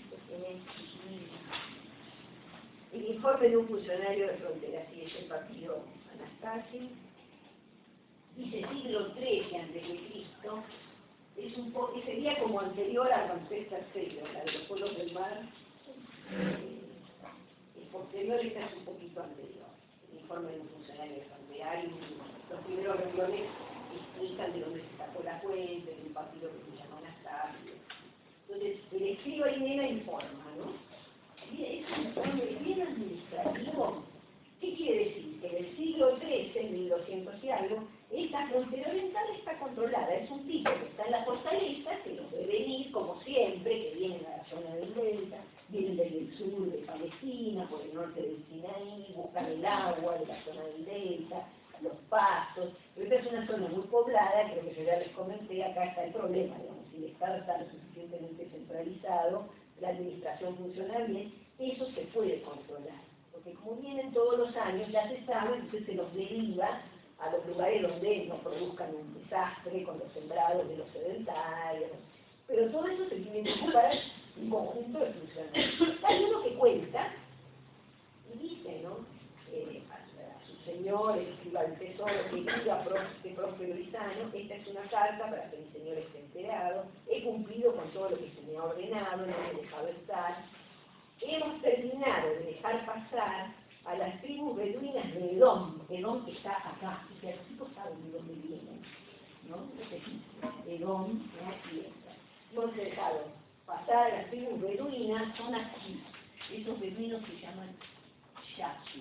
el informe de un funcionario de frontera, sí, es el partido Anastasio, dice siglo trece antes de Cristo, es un po sería como anterior a Ramsés tercero, la de los pueblos del mar, eh, el posterior esta es un poquito anterior, el informe de un funcionario de frontera, y los primeros renglones explican de dónde se sacó la fuente, de un partido que se llama Anastasio. Entonces, el escriba y nena informa, ¿no? Es un informe bien administrativo. ¿Qué quiere decir? Que en el siglo trece, en mil doscientos y algo, esta frontera oriental está controlada. Es un tipo que está en la fortaleza, que los ve venir, como siempre, que vienen a la zona del delta, vienen desde el sur de Palestina, por el norte del Sinaí, buscan el agua de la zona del delta, los pastos. Pero esta es una zona muy poblada, creo que yo ya les comenté, acá está el problema, digamos, si el Estado está lo suficientemente centralizado, la administración funciona bien, eso se puede controlar. Porque como vienen todos los años, ya se sabe, entonces se los deriva a los lugares donde no produzcan un desastre con los sembrados de los sedentarios. Pero todo eso se tiene que ocupar un conjunto de funcionarios. Hay uno que cuenta, y dice, ¿no? Eh, a, a su señor, el escriba del tesoro, que diga este próspero Lizano, esta es una carta para que mi señor esté enterado, he cumplido con todo lo que se me ha ordenado, no me he dejado estar. Hemos terminado de dejar pasar a las tribus beduinas de Edom, Edom que está acá, y que los chicos saben de dónde vienen, ¿no? Edom, ¿no? Y esta. Hemos dejado pasar a las tribus beduinas, son aquí. Esos beduinos se llaman Yasu.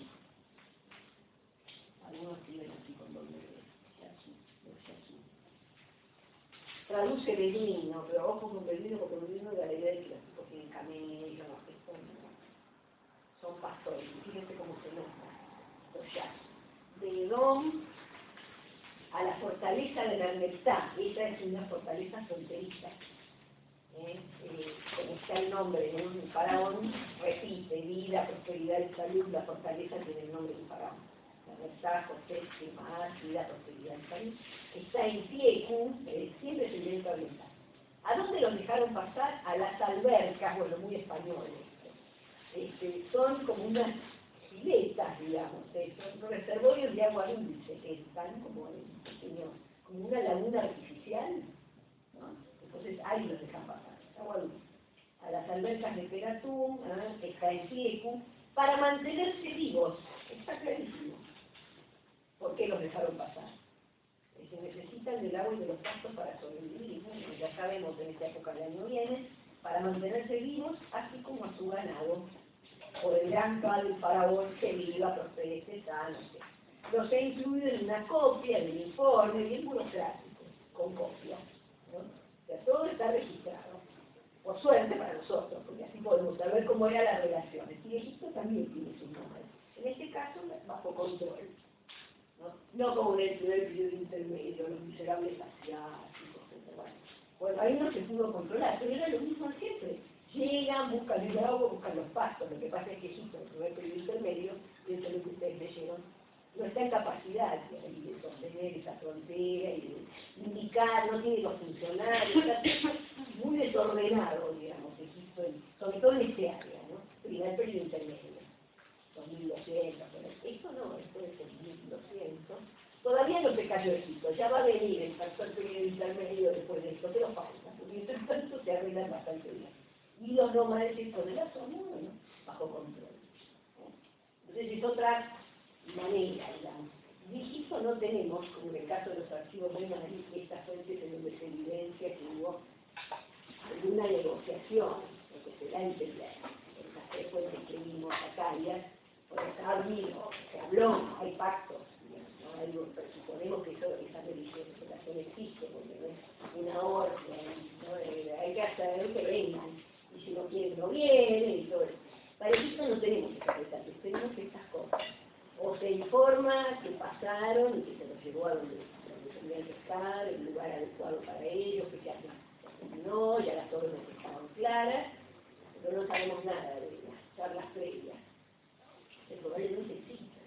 Algunos escriben así con doble B, Yasu, los Yasu. Traduce beduino, pero ojo con beduino, porque beduino de la idea de que los tipos tienen camello, no, esto no. Son pastores, y fíjense cómo se nota, los Yasu. De Edom a la fortaleza de Lerneftá, esa es una fortaleza fronteriza. ¿Eh? Eh, como está el nombre de un faraón, repite, vida, prosperidad y salud, la fortaleza tiene el nombre de un faraón. Lerneftá, José, Temás, vida, prosperidad y salud. Está en Tieku, eh, siempre se viene oriental. ¿A dónde los dejaron pasar? A las albercas, bueno, muy españoles. Este, son como unas piletas, digamos, eh, son reservorios de agua dulce, que están como en pequeño, como una laguna artificial, ¿no? Entonces ahí los dejan pasar, agua dulce. A las albercas de Peratum, ¿eh? Que está en Tieku, para mantenerse vivos, está clarísimo. ¿Por qué los dejaron pasar? Eh, se necesitan del agua y de los pastos para sobrevivir, ¿no? Ya sabemos en esta época del año viene, para mantenerse vivos, así como a su ganado, o el gran padre faraón que viva, prospere, sano, no sé. Los he incluido en una copia del informe, bien burocrático, con copia, ¿no? O sea, todo está registrado. Por suerte para nosotros, porque así podemos saber cómo eran las relaciones. Y Egipto también tiene sus nombres. En este caso, bajo control. No, no como en el primer periodo intermedio, los miserables asiáticos, etcétera. Bueno, ahí no se pudo controlar, pero era lo mismo siempre. llegan, buscan el agua, buscan los pastos. Lo que pasa es que Egipto, el primer periodo intermedio, y eso es lo que ustedes leyeron, no está en capacidad de, de sostener esa frontera y de indicar, no tiene los funcionarios, está muy desordenado, digamos, Egipto, sobre todo en este área, ¿no? Primer periodo intermedio, dos mil doscientos, pero esto no, esto es el mil doscientos. Todavía no se cayó Egipto, ya va a venir el tercer periodo intermedio después de esto, pero falta, porque entre tanto se arreglan bastante bien. Y los nómades estos de la zona, bueno, bajo control. Entonces es otra manera, digamos. De Egipto no tenemos, como en el caso de los archivos de Mali, estas fuentes en donde se evidencia que hubo una negociación, lo que será interior. Estas tres fuentes que vimos acá, ya, por acá ha habido, se habló, hay pactos, ¿no? Hay, suponemos que eso, esa legislación existe, porque no es una orden, ¿no? Hay que hacer que vengan, y si no quieren, no vienen, y todo eso. Para Egipto no tenemos estas cosas, tenemos estas cosas. O se informa que pasaron y que se los llevó a donde, donde tenían que estar, el lugar adecuado para ellos, que se hace no, ya las órdenes estaban claras, pero no sabemos nada de las charlas previas. Que probablemente exista,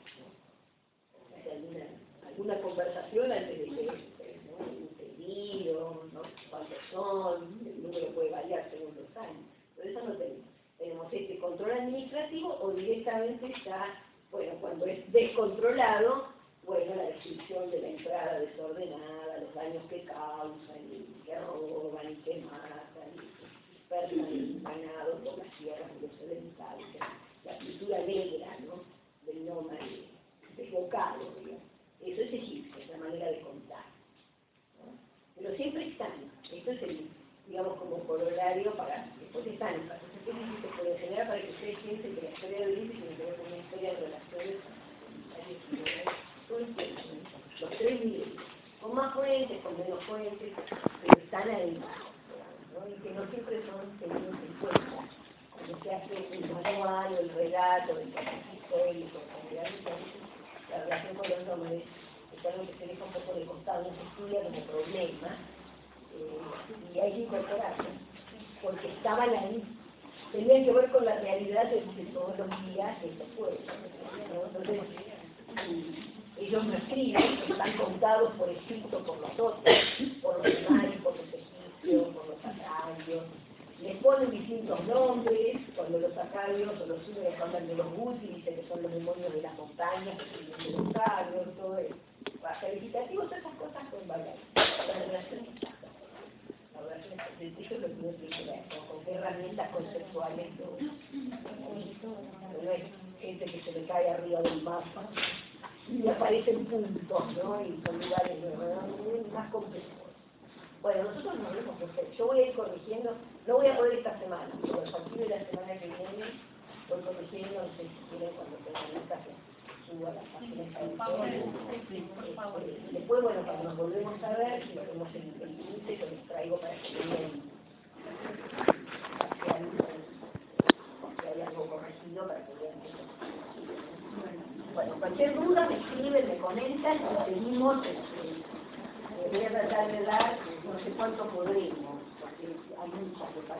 ¿no? Hay alguna, alguna conversación antes de que, ¿no? Un pedido, ¿no? Cuántos son, el número puede variar según los años, pero eso no tenemos. Tenemos este control administrativo o directamente está, bueno, cuando es descontrolado, bueno, la descripción de la entrada desordenada, los daños que causan, y que roban, y que matan, y que dispersan el ganado por las tierras de los orientales, la cultura negra, ¿no? Del nómade, desbocado, digamos. Eso es egipcio, es la manera de contar, ¿no? Pero siempre están, esto es el, digamos, como corolario para, después están, entonces se puede generar para que ustedes piensen que la historia de Ulises tiene que ver con una historia de relaciones los tres niveles, con más fuentes, con menos fuentes, pero están ahí, ¿no? Y que no siempre son tenidos en cuenta. Cuando se hace el manual o el relato del caso histórico, la relación con los nómades es algo que se deja un poco de costado, no se estudia como problema, eh, y hay que incorporarlo, porque estaban ahí, tenían que ver con la realidad de, de todos los días de estos pueblos, ¿no? Entonces, y ellos no escriben, están contados por escrito por nosotros, por los demás, por los egipcios, por los acadios. Les ponen distintos nombres, cuando los acadios o los sumerios hablan de los Guti, dicen que son los demonios de las montañas, que son los sabios, todo eso. Para felicitativos, todas esas cosas son variadas. La relación exacta. La relación exacta. Eso es lo que uno tiene que ver, con qué herramientas conceptuales todo. No es gente que se le cae arriba del mapa y aparecen puntos, ¿no? Y son lugares ¿no? más complejos. Bueno, nosotros nos vemos por ser. Yo voy a ir corrigiendo, no voy a poder esta semana, pero a partir de la semana que viene voy corrigiendo, no sé si quieren cuando tengan esta que suba las páginas. Después, bueno, cuando nos volvemos a ver, si hacemos el límite, yo les traigo para que vean si hay algo corregido para que vean eso. Bueno, cualquier duda me escriben, me comentan y seguimos. Este, voy a tratar de dar no sé cuánto podremos, porque hay muchas